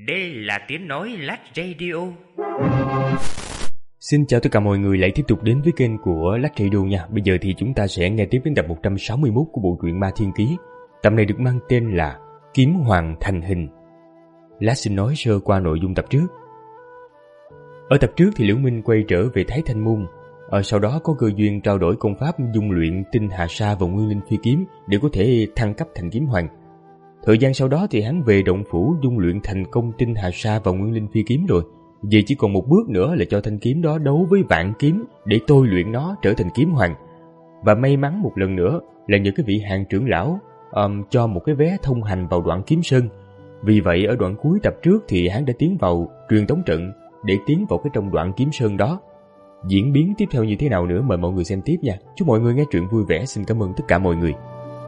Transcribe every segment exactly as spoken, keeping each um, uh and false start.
Đây là tiếng nói Lát Radio. Xin chào tất cả mọi người lại tiếp tục đến với kênh của Lát Radio nha. Bây giờ thì chúng ta sẽ nghe tiếp đến tập một trăm sáu mươi mốt của bộ truyện Ma Thiên Ký. Tập này được mang tên là Kiếm Hoàng Thành Hình. Lát xin nói sơ qua nội dung tập trước. Ở tập trước thì Liễu Minh quay trở về Thái Thanh Môn. Ở sau đó có cơ duyên trao đổi công pháp dung luyện tinh hà sa và nguyên linh phi kiếm để có thể thăng cấp thành kiếm hoàng. Thời gian sau đó thì hắn về động phủ dung luyện thành công tinh hà sa và nguyên linh phi kiếm rồi. Vậy chỉ còn một bước nữa là cho thanh kiếm đó đấu với vạn kiếm để tôi luyện nó trở thành kiếm hoàng. Và may mắn một lần nữa là những cái vị hàng trưởng lão um, cho một cái vé thông hành vào đoạn kiếm sơn. Vì vậy ở đoạn cuối tập trước thì hắn đã tiến vào truyền tống trận để tiến vào cái trong đoạn kiếm sơn đó. Diễn biến tiếp theo như thế nào nữa mời mọi người xem tiếp nha. Chúc mọi người nghe truyện vui vẻ. Xin cảm ơn tất cả mọi người.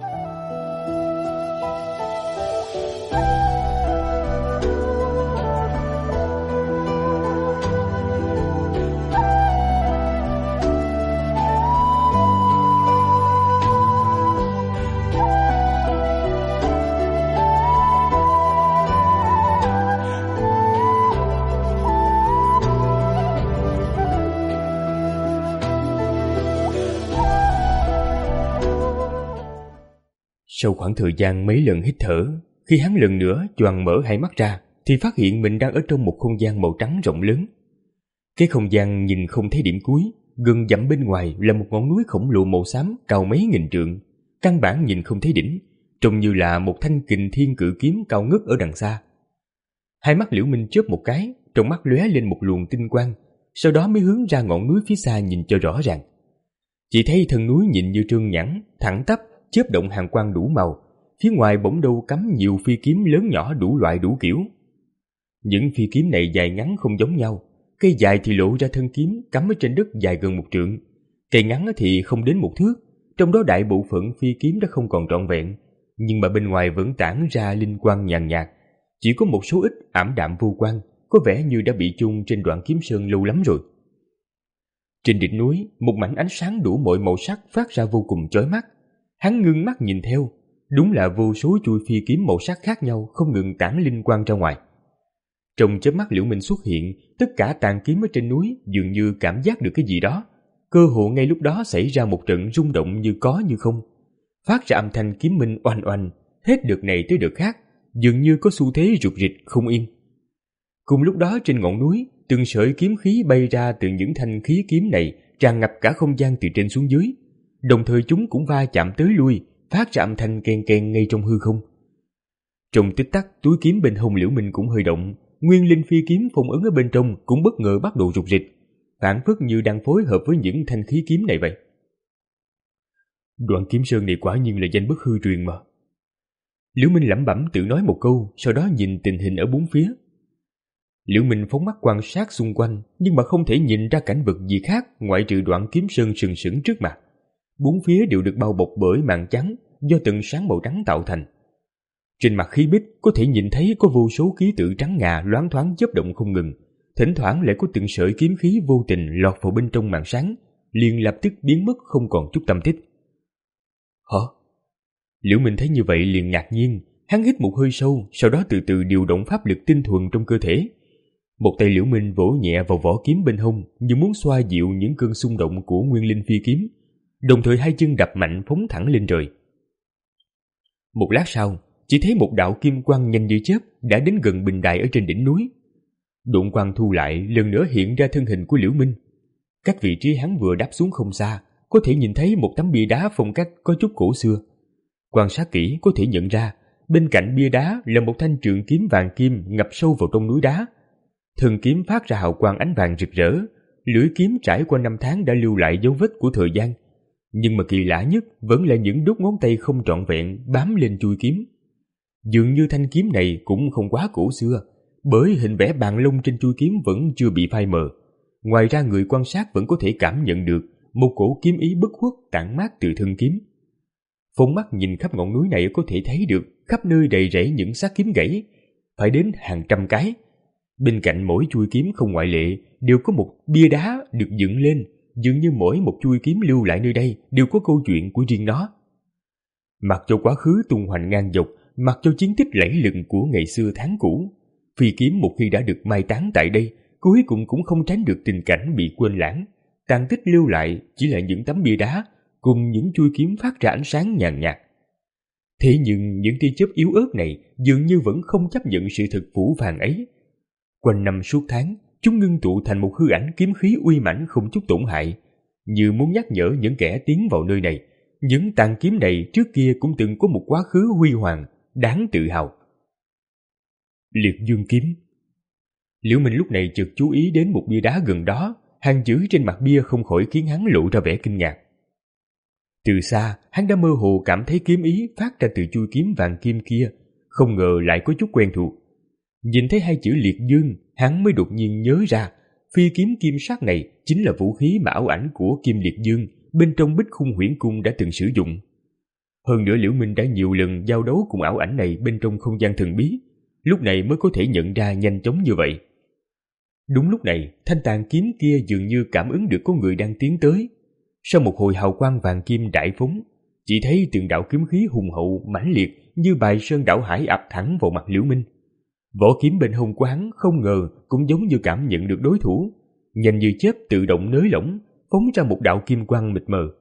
Sau khoảng thời gian mấy lần hít thở, khi hắn lần nữa choàng mở hai mắt ra, thì phát hiện mình đang ở trong một không gian màu trắng rộng lớn. Cái không gian nhìn không thấy điểm cuối, gần dặm bên ngoài là một ngọn núi khổng lồ màu xám cao mấy nghìn trượng, căn bản nhìn không thấy đỉnh, trông như là một thanh kình thiên cự kiếm cao ngất ở đằng xa. Hai mắt Liễu Minh chớp một cái, trong mắt lóe lên một luồng tinh quang, sau đó mới hướng ra ngọn núi phía xa nhìn cho rõ ràng. Chỉ thấy thân núi nhìn như trơn nhẵn, thẳng tắp, chớp động hàn quang đủ màu, phía ngoài bỗng đâu cắm nhiều phi kiếm lớn nhỏ đủ loại đủ kiểu. Những phi kiếm này dài ngắn không giống nhau, cây dài thì lộ ra thân kiếm cắm ở trên đất dài gần một trượng, cây ngắn thì không đến một thước, trong đó đại bộ phận phi kiếm đã không còn trọn vẹn, nhưng mà bên ngoài vẫn tản ra linh quang nhàn nhạt, chỉ có một số ít ảm đạm vô quang, có vẻ như đã bị chôn trên đoạn kiếm sơn lâu lắm rồi. Trên đỉnh núi, một mảnh ánh sáng đủ mọi màu sắc phát ra vô cùng chói mắt. Hắn ngưng mắt nhìn theo, đúng là vô số chuôi phi kiếm màu sắc khác nhau không ngừng tản linh quang ra ngoài. Trong chớp mắt Liễu Minh xuất hiện, tất cả tàn kiếm ở trên núi dường như cảm giác được cái gì đó, cơ hồ ngay lúc đó xảy ra một trận rung động như có như không, phát ra âm thanh kiếm minh oanh oanh, hết đợt này tới đợt khác, dường như có xu thế rục rịch không yên. Cùng lúc đó trên ngọn núi, từng sợi kiếm khí bay ra từ những thanh khí kiếm này, tràn ngập cả không gian từ trên xuống dưới. Đồng thời chúng cũng va chạm tới lui, phát ra âm thanh ken ken ngay trong hư không. Trong tích tắc, túi kiếm bên hông Liễu Minh cũng hơi động, nguyên linh phi kiếm phong ấn ở bên trong cũng bất ngờ bắt đầu rục rịch, phảng phất như đang phối hợp với những thanh khí kiếm này vậy. Đoạn kiếm sơn này quả nhiên là danh bất hư truyền mà. Liễu Minh lẩm bẩm tự nói một câu, sau đó nhìn tình hình ở bốn phía. Liễu Minh phóng mắt quan sát xung quanh, nhưng mà không thể nhìn ra cảnh vật gì khác ngoại trừ đoạn kiếm sơn sừng sững trước mặt. Bốn phía đều được bao bọc bởi màn trắng do từng sáng màu trắng tạo thành. Trên mặt khí bích có thể nhìn thấy có vô số ký tự trắng ngà loáng thoáng chớp động không ngừng, thỉnh thoảng lại có từng sợi kiếm khí vô tình lọt vào bên trong màn sáng, liền lập tức biến mất không còn chút tâm tích. Hả? Liễu Minh thấy như vậy liền ngạc nhiên, hắn hít một hơi sâu, sau đó từ từ điều động pháp lực tinh thuần trong cơ thể. Một tay Liễu Minh vỗ nhẹ vào vỏ kiếm bên hông, như muốn xoa dịu những cơn xung động của nguyên linh phi kiếm. Đồng thời hai chân đập mạnh phóng thẳng lên trời. Một lát sau, chỉ thấy một đạo kim quang nhanh như chớp đã đến gần bình đài ở trên đỉnh núi. Độn quang thu lại, lần nữa hiện ra thân hình của Liễu Minh. Cách vị trí hắn vừa đáp xuống không xa, có thể nhìn thấy một tấm bia đá phong cách có chút cổ xưa. Quan sát kỹ có thể nhận ra, bên cạnh bia đá là một thanh trường kiếm vàng kim ngập sâu vào trong núi đá. Thân kiếm phát ra hào quang ánh vàng rực rỡ, lưỡi kiếm trải qua năm tháng đã lưu lại dấu vết của thời gian. Nhưng mà kỳ lạ nhất vẫn là những đốt ngón tay không trọn vẹn bám lên chuôi kiếm. Dường như thanh kiếm này cũng không quá cổ xưa, bởi hình vẽ bàn lông trên chuôi kiếm vẫn chưa bị phai mờ. Ngoài ra người quan sát vẫn có thể cảm nhận được một cổ kiếm ý bất khuất tản mát từ thân kiếm. Phóng mắt nhìn khắp ngọn núi này có thể thấy được khắp nơi đầy rẫy những xác kiếm gãy, phải đến hàng trăm cái. Bên cạnh mỗi chuôi kiếm không ngoại lệ đều có một bia đá được dựng lên, dường như mỗi một chuôi kiếm lưu lại nơi đây đều có câu chuyện của riêng nó. Mặc cho quá khứ tung hoành ngang dọc, mặc cho chiến tích lẫy lừng của ngày xưa tháng cũ, phi kiếm một khi đã được mai táng tại đây, cuối cùng cũng không tránh được tình cảnh bị quên lãng. Tàn tích lưu lại chỉ là những tấm bia đá cùng những chuôi kiếm phát ra ánh sáng nhàn nhạt. Thế nhưng những tia chớp yếu ớt này dường như vẫn không chấp nhận sự thực phủ vàng ấy. Quanh năm suốt tháng, chúng ngưng tụ thành một hư ảnh kiếm khí uy mãnh không chút tổn hại, như muốn nhắc nhở những kẻ tiến vào nơi này, những tàn kiếm này trước kia cũng từng có một quá khứ huy hoàng, đáng tự hào. Liệt dương kiếm. Liễu Minh lúc này chợt chú ý đến một bia đá gần đó, hàng chữ trên mặt bia không khỏi khiến hắn lộ ra vẻ kinh ngạc. Từ xa, hắn đã mơ hồ cảm thấy kiếm ý phát ra từ chuôi kiếm vàng kim kia, không ngờ lại có chút quen thuộc. Nhìn thấy hai chữ liệt dương, hắn mới đột nhiên nhớ ra, phi kiếm kim sắc này chính là vũ khí mà ảo ảnh của Kim Liệt Dương bên trong Bích Khung Huyễn Cung đã từng sử dụng. Hơn nữa Liễu Minh đã nhiều lần giao đấu cùng ảo ảnh này bên trong không gian thần bí, lúc này mới có thể nhận ra nhanh chóng như vậy. Đúng lúc này, thanh tàn kiếm kia dường như cảm ứng được có người đang tiến tới. Sau một hồi hào quang vàng kim đại phóng, chỉ thấy từng đạo kiếm khí hùng hậu mãnh liệt như bài sơn đảo hải ập thẳng vào mặt Liễu Minh. Vỏ kiếm bên hông của hắn không ngờ cũng giống như cảm nhận được đối thủ, nhanh như chớp tự động nới lỏng, phóng ra một đạo kim quang mịt mờ.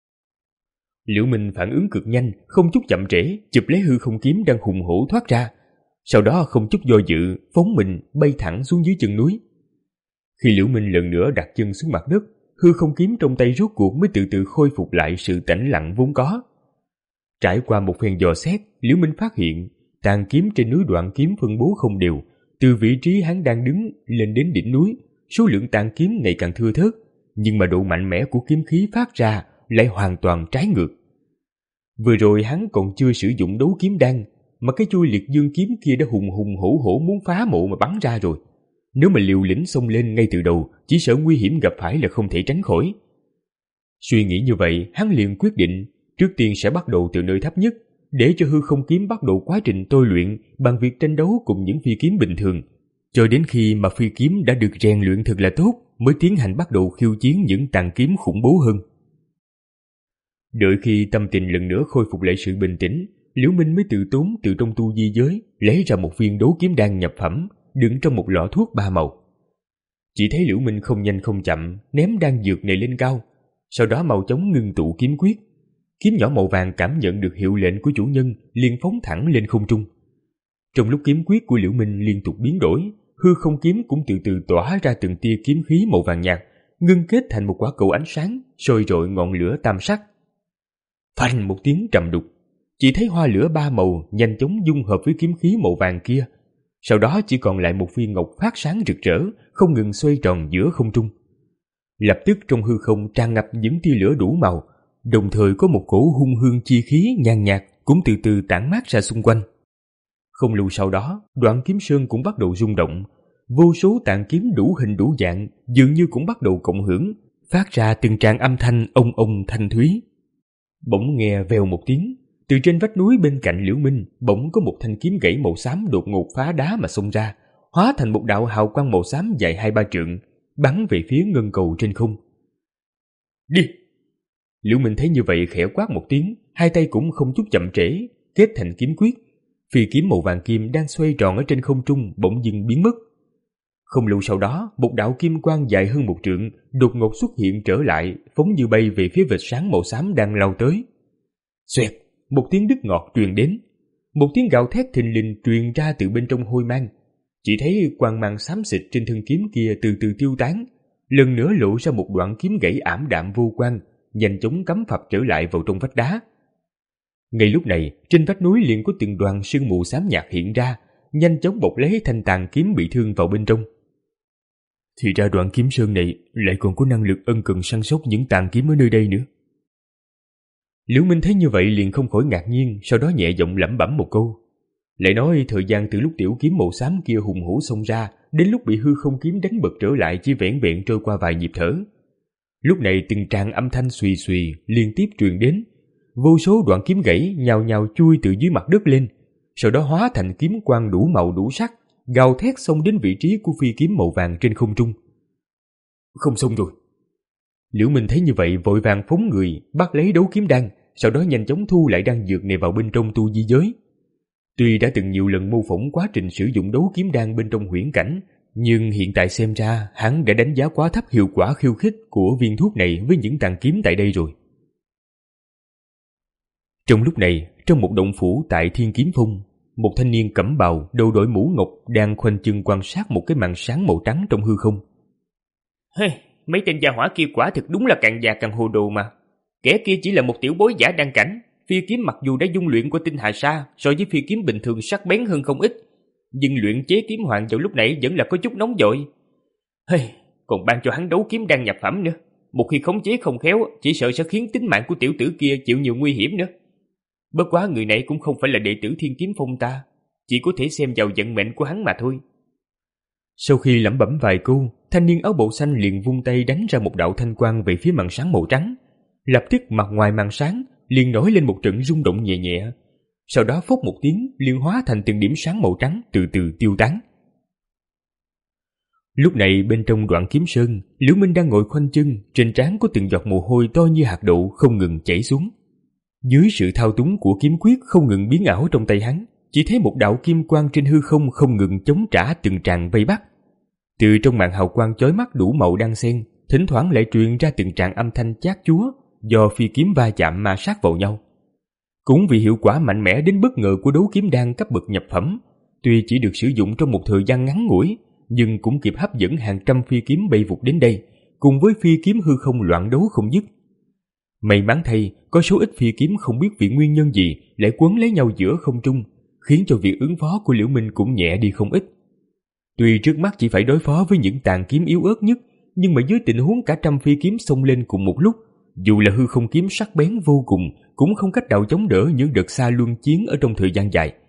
Liễu Minh phản ứng cực nhanh, không chút chậm trễ, chụp lấy hư không kiếm đang hùng hổ thoát ra, sau đó không chút do dự, phóng mình bay thẳng xuống dưới chân núi. Khi Liễu Minh lần nữa đặt chân xuống mặt đất, hư không kiếm trong tay rốt cuộc mới từ từ khôi phục lại sự tĩnh lặng vốn có. Trải qua một phen dò xét, Liễu Minh phát hiện tàn kiếm trên núi Đoạn Kiếm phân bố không đều, từ vị trí hắn đang đứng lên đến đỉnh núi, số lượng tàn kiếm ngày càng thưa thớt, nhưng mà độ mạnh mẽ của kiếm khí phát ra lại hoàn toàn trái ngược. Vừa rồi hắn còn chưa sử dụng đấu kiếm đan, mà cái chuôi liệt dương kiếm kia đã hùng hùng hổ hổ muốn phá mộ mà bắn ra rồi. Nếu mà liều lĩnh xông lên ngay từ đầu, chỉ sợ nguy hiểm gặp phải là không thể tránh khỏi. Suy nghĩ như vậy, hắn liền quyết định trước tiên sẽ bắt đầu từ nơi thấp nhất, để cho hư không kiếm bắt đầu quá trình tôi luyện bằng việc tranh đấu cùng những phi kiếm bình thường, cho đến khi mà phi kiếm đã được rèn luyện thật là tốt mới tiến hành bắt đầu khiêu chiến những tàn kiếm khủng bố hơn. Đợi khi tâm tình lần nữa khôi phục lại sự bình tĩnh, Liễu Minh mới tự tốn từ trong tu di giới lấy ra một viên đấu kiếm đan nhập phẩm đựng trong một lọ thuốc ba màu. Chỉ thấy Liễu Minh không nhanh không chậm ném đan dược này lên cao, sau đó mau chóng ngưng tụ kiếm quyết. Kiếm nhỏ màu vàng cảm nhận được hiệu lệnh của chủ nhân liền phóng thẳng lên không trung. Trong lúc kiếm quyết của Liễu Minh liên tục biến đổi, hư không kiếm cũng từ từ tỏa ra từng tia kiếm khí màu vàng nhạt, ngưng kết thành một quả cầu ánh sáng sôi rọi ngọn lửa tam sắc. Phanh một tiếng trầm đục, chỉ thấy hoa lửa ba màu nhanh chóng dung hợp với kiếm khí màu vàng kia, sau đó chỉ còn lại một viên ngọc phát sáng rực rỡ, không ngừng xoay tròn giữa không trung. Lập tức trong hư không tràn ngập những tia lửa đủ màu, đồng thời có một cổ hung hương chi khí nhàn nhạt cũng từ từ tản mát ra xung quanh. Không lâu sau đó, Đoạn Kiếm Sơn cũng bắt đầu rung động, vô số tàn kiếm đủ hình đủ dạng dường như cũng bắt đầu cộng hưởng, phát ra từng tràng âm thanh ông ông thanh thúy. Bỗng nghe vèo một tiếng, từ trên vách núi bên cạnh Liễu Minh bỗng có một thanh kiếm gãy màu xám đột ngột phá đá mà xông ra, hóa thành một đạo hào quang màu xám dài hai ba trượng, bắn về phía ngân cầu trên không. Đi! Liễu Minh thấy như vậy khẽ quát một tiếng, hai tay cũng không chút chậm trễ, kết thành kiếm quyết. Phi kiếm màu vàng kim đang xoay tròn ở trên không trung bỗng dưng biến mất. Không lâu sau đó, một đạo kim quang dài hơn một trượng đột ngột xuất hiện trở lại, phóng như bay về phía vệt sáng màu xám đang lao tới. Xoẹt! Một tiếng đứt ngọt truyền đến, một tiếng gào thét thình lình truyền ra từ bên trong hôi mang. Chỉ thấy quang mang xám xịt trên thân kiếm kia từ từ tiêu tán, lần nữa lộ ra một đoạn kiếm gãy ảm đạm vô quang, nhanh chóng cắm phập trở lại vào trong vách đá. Ngay lúc này, trên vách núi liền có từng đoàn sương mù xám nhạt hiện ra, nhanh chóng bọc lấy thanh tàn kiếm bị thương vào bên trong. Thì ra Đoạn Kiếm Sơn này lại còn có năng lực ân cần săn sóc những tàn kiếm ở nơi đây nữa. Liễu Minh thấy như vậy liền không khỏi ngạc nhiên, sau đó nhẹ giọng lẩm bẩm một câu. Lại nói thời gian từ lúc tiểu kiếm màu xám kia hùng hổ xông ra đến lúc bị hư không kiếm đánh bật trở lại chỉ vẻn vẹn trôi qua vài nhịp thở. Lúc này từng tràng âm thanh xùy xùy liên tiếp truyền đến, vô số đoạn kiếm gãy nhào nhào chui từ dưới mặt đất lên, sau đó hóa thành kiếm quang đủ màu đủ sắc, gào thét xông đến vị trí của phi kiếm màu vàng trên không trung. Không xong rồi. Liễu Minh thấy như vậy vội vàng phóng người bắt lấy đấu kiếm đan, sau đó nhanh chóng thu lại đan dược này vào bên trong tu di giới. Tuy đã từng nhiều lần mô phỏng quá trình sử dụng đấu kiếm đan bên trong huyễn cảnh, nhưng hiện tại xem ra hắn đã đánh giá quá thấp hiệu quả khiêu khích của viên thuốc này với những tàn kiếm tại đây rồi. Trong lúc này, trong một động phủ tại Thiên Kiếm Phong, một thanh niên cẩm bào, đầu đội mũ ngọc đang khoanh chân quan sát một cái màn sáng màu trắng trong hư không. Hey, mấy tên gia hỏa kia quả thực đúng là càng già càng hồ đồ mà. Kẻ kia chỉ là một tiểu bối giả đan cảnh, phi kiếm mặc dù đã dung luyện qua tinh hà sa so với phi kiếm bình thường sắc bén hơn không ít, nhưng luyện chế kiếm hoàng vào lúc nãy vẫn là có chút nóng vội. Hey, còn ban cho hắn đấu kiếm đan nhập phẩm nữa, một khi khống chế không khéo chỉ sợ sẽ khiến tính mạng của tiểu tử kia chịu nhiều nguy hiểm nữa. Bất quá người này cũng không phải là đệ tử Thiên Kiếm Phong ta, chỉ có thể xem vào vận mệnh của hắn mà thôi. Sau khi lẩm bẩm vài câu, thanh niên áo bào xanh liền vung tay đánh ra một đạo thanh quang về phía màn sáng màu trắng. Lập tức mặt ngoài màn sáng liền nổi lên một trận rung động nhẹ nhẹ, sau đó phốc một tiếng liền hóa thành từng điểm sáng màu trắng từ từ tiêu tán. Lúc này bên trong Đoạn Kiếm Sơn, Liễu Minh đang ngồi khoanh chân, trên trán có từng giọt mồ hôi to như hạt đậu không ngừng chảy xuống. Dưới sự thao túng của kiếm quyết không ngừng biến ảo trong tay hắn, chỉ thấy một đạo kim quang trên hư không không ngừng chống trả từng tràng vây bắt. Từ trong màn hào quang chói mắt đủ màu đan xen, thỉnh thoảng lại truyền ra từng tràng âm thanh chát chúa do phi kiếm va chạm ma sát vào nhau. Cũng vì hiệu quả mạnh mẽ đến bất ngờ của đấu kiếm đan cấp bậc nhập phẩm, tuy chỉ được sử dụng trong một thời gian ngắn ngủi, nhưng cũng kịp hấp dẫn hàng trăm phi kiếm bay vụt đến đây, cùng với phi kiếm hư không loạn đấu không dứt. May mắn thay, có số ít phi kiếm không biết vì nguyên nhân gì lại quấn lấy nhau giữa không trung, khiến cho việc ứng phó của Liễu Minh cũng nhẹ đi không ít. Tuy trước mắt chỉ phải đối phó với những tàn kiếm yếu ớt nhất, nhưng mà dưới tình huống cả trăm phi kiếm xông lên cùng một lúc, dù là hư không kiếm sắc bén vô cùng cũng không cách nào chống đỡ những đợt xa luân chiến ở trong thời gian dài.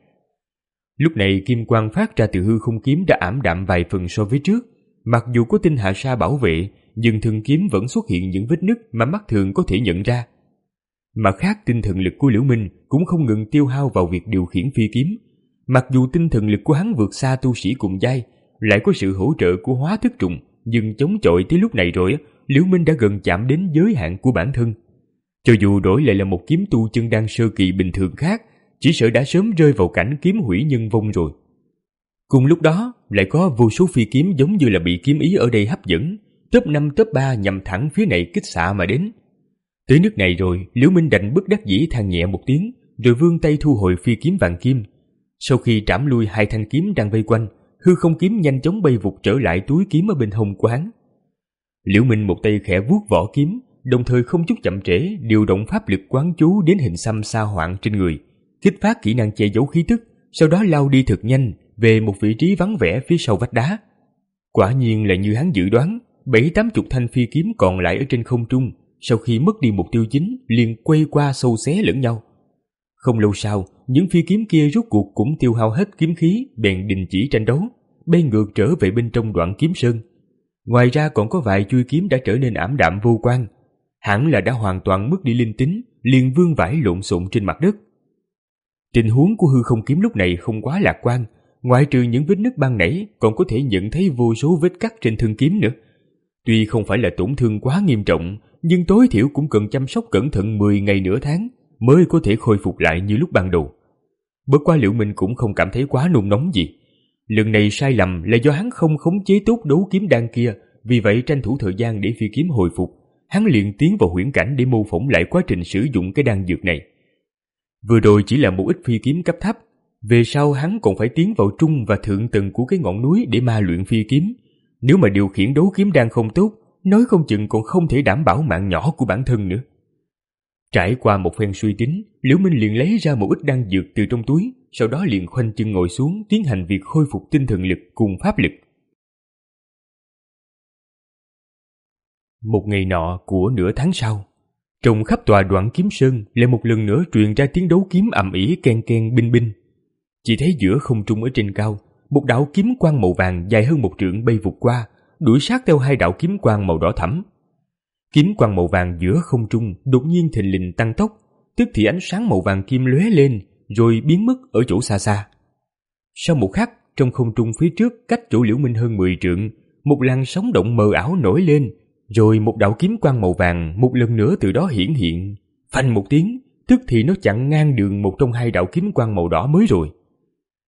Lúc này kim quang phát ra từ hư không kiếm đã ảm đạm vài phần so với trước, mặc dù có tinh hà sa bảo vệ, nhưng thân kiếm vẫn xuất hiện những vết nứt mà mắt thường có thể nhận ra. Mặt khác, tinh thần lực của Liễu Minh cũng không ngừng tiêu hao vào việc điều khiển phi kiếm. Mặc dù tinh thần lực của hắn vượt xa tu sĩ cùng giai, lại có sự hỗ trợ của hóa thức trùng, nhưng chống chọi tới lúc này rồi, Liễu Minh đã gần chạm đến giới hạn của bản thân. Cho dù đổi lại là một kiếm tu chân đan sơ kỳ bình thường khác, chỉ sợ đã sớm rơi vào cảnh kiếm hủy nhân vong rồi. Cùng lúc đó, lại có vô số phi kiếm giống như là bị kiếm ý ở đây hấp dẫn, top năm top ba nhằm thẳng phía này kích xạ mà đến. Tới nước này rồi, Liễu Minh đành bất đắc dĩ than nhẹ một tiếng, rồi vươn tay thu hồi phi kiếm vàng kim. Sau khi trảm lui hai thanh kiếm đang vây quanh, hư không kiếm nhanh chóng bay vụt trở lại túi kiếm ở bên hông của hắn. Liễu Minh một tay khẽ vuốt vỏ kiếm, đồng thời không chút chậm trễ điều động pháp lực quán chú đến hình xăm sa hoạn trên người, kích phát kỹ năng che giấu khí tức, sau đó lao đi thật nhanh về một vị trí vắng vẻ phía sau vách đá. Quả nhiên là như hắn dự đoán, bảy tám chục thanh phi kiếm còn lại ở trên không trung, sau khi mất đi mục tiêu chính liền quay qua xâu xé lẫn nhau. Không lâu sau, những phi kiếm kia rốt cuộc cũng tiêu hao hết kiếm khí, bèn đình chỉ tranh đấu, bay ngược trở về bên trong Đoạn Kiếm Sơn. Ngoài ra còn có vài chuôi kiếm đã trở nên ảm đạm vô quang, hẳn là đã hoàn toàn mất đi linh tính, liền vương vãi lộn xộn trên mặt đất. Tình huống của hư không kiếm lúc này không quá lạc quan, ngoại trừ những vết nứt ban nãy, còn có thể nhận thấy vô số vết cắt trên thân kiếm nữa. Tuy không phải là tổn thương quá nghiêm trọng, nhưng tối thiểu cũng cần chăm sóc cẩn thận mười ngày nửa tháng mới có thể khôi phục lại như lúc ban đầu. Bất quá Liễu Minh cũng không cảm thấy quá nôn nóng gì. Lần này sai lầm là do hắn không khống chế tốt đấu kiếm đan kia, vì vậy tranh thủ thời gian để phi kiếm hồi phục, hắn liền tiến vào huyễn cảnh để mô phỏng lại quá trình sử dụng cái đan dược này. Vừa rồi chỉ là một ít phi kiếm cấp thấp, về sau hắn còn phải tiến vào trung và thượng tầng của cái ngọn núi để ma luyện phi kiếm. Nếu mà điều khiển đấu kiếm đan không tốt, nói không chừng còn không thể đảm bảo mạng nhỏ của bản thân nữa. Trải qua một phen suy tính, Liễu Minh liền lấy ra một ít đan dược từ trong túi, sau đó liền khoanh chân ngồi xuống tiến hành việc khôi phục tinh thần lực cùng pháp lực. Một ngày nọ của nửa tháng sau, trong khắp tòa Đoạn Kiếm Sơn lại một lần nữa truyền ra tiếng đấu kiếm ầm ĩ ken ken binh binh. Chỉ thấy giữa không trung ở trên cao, một đạo kiếm quang màu vàng dài hơn một trượng bay vụt qua, đuổi sát theo hai đạo kiếm quang màu đỏ thẫm. Kiếm quang màu vàng giữa không trung đột nhiên thình lình tăng tốc, tức thì ánh sáng màu vàng kim lóe lên, rồi biến mất ở chỗ xa xa. Sau một khắc, trong không trung phía trước cách chỗ Liễu Minh hơn mười trượng, một làn sóng động mờ ảo nổi lên, rồi một đạo kiếm quang màu vàng một lần nữa từ đó hiển hiện. Phanh một tiếng, tức thì nó chặn ngang đường một trong hai đạo kiếm quang màu đỏ mới rồi.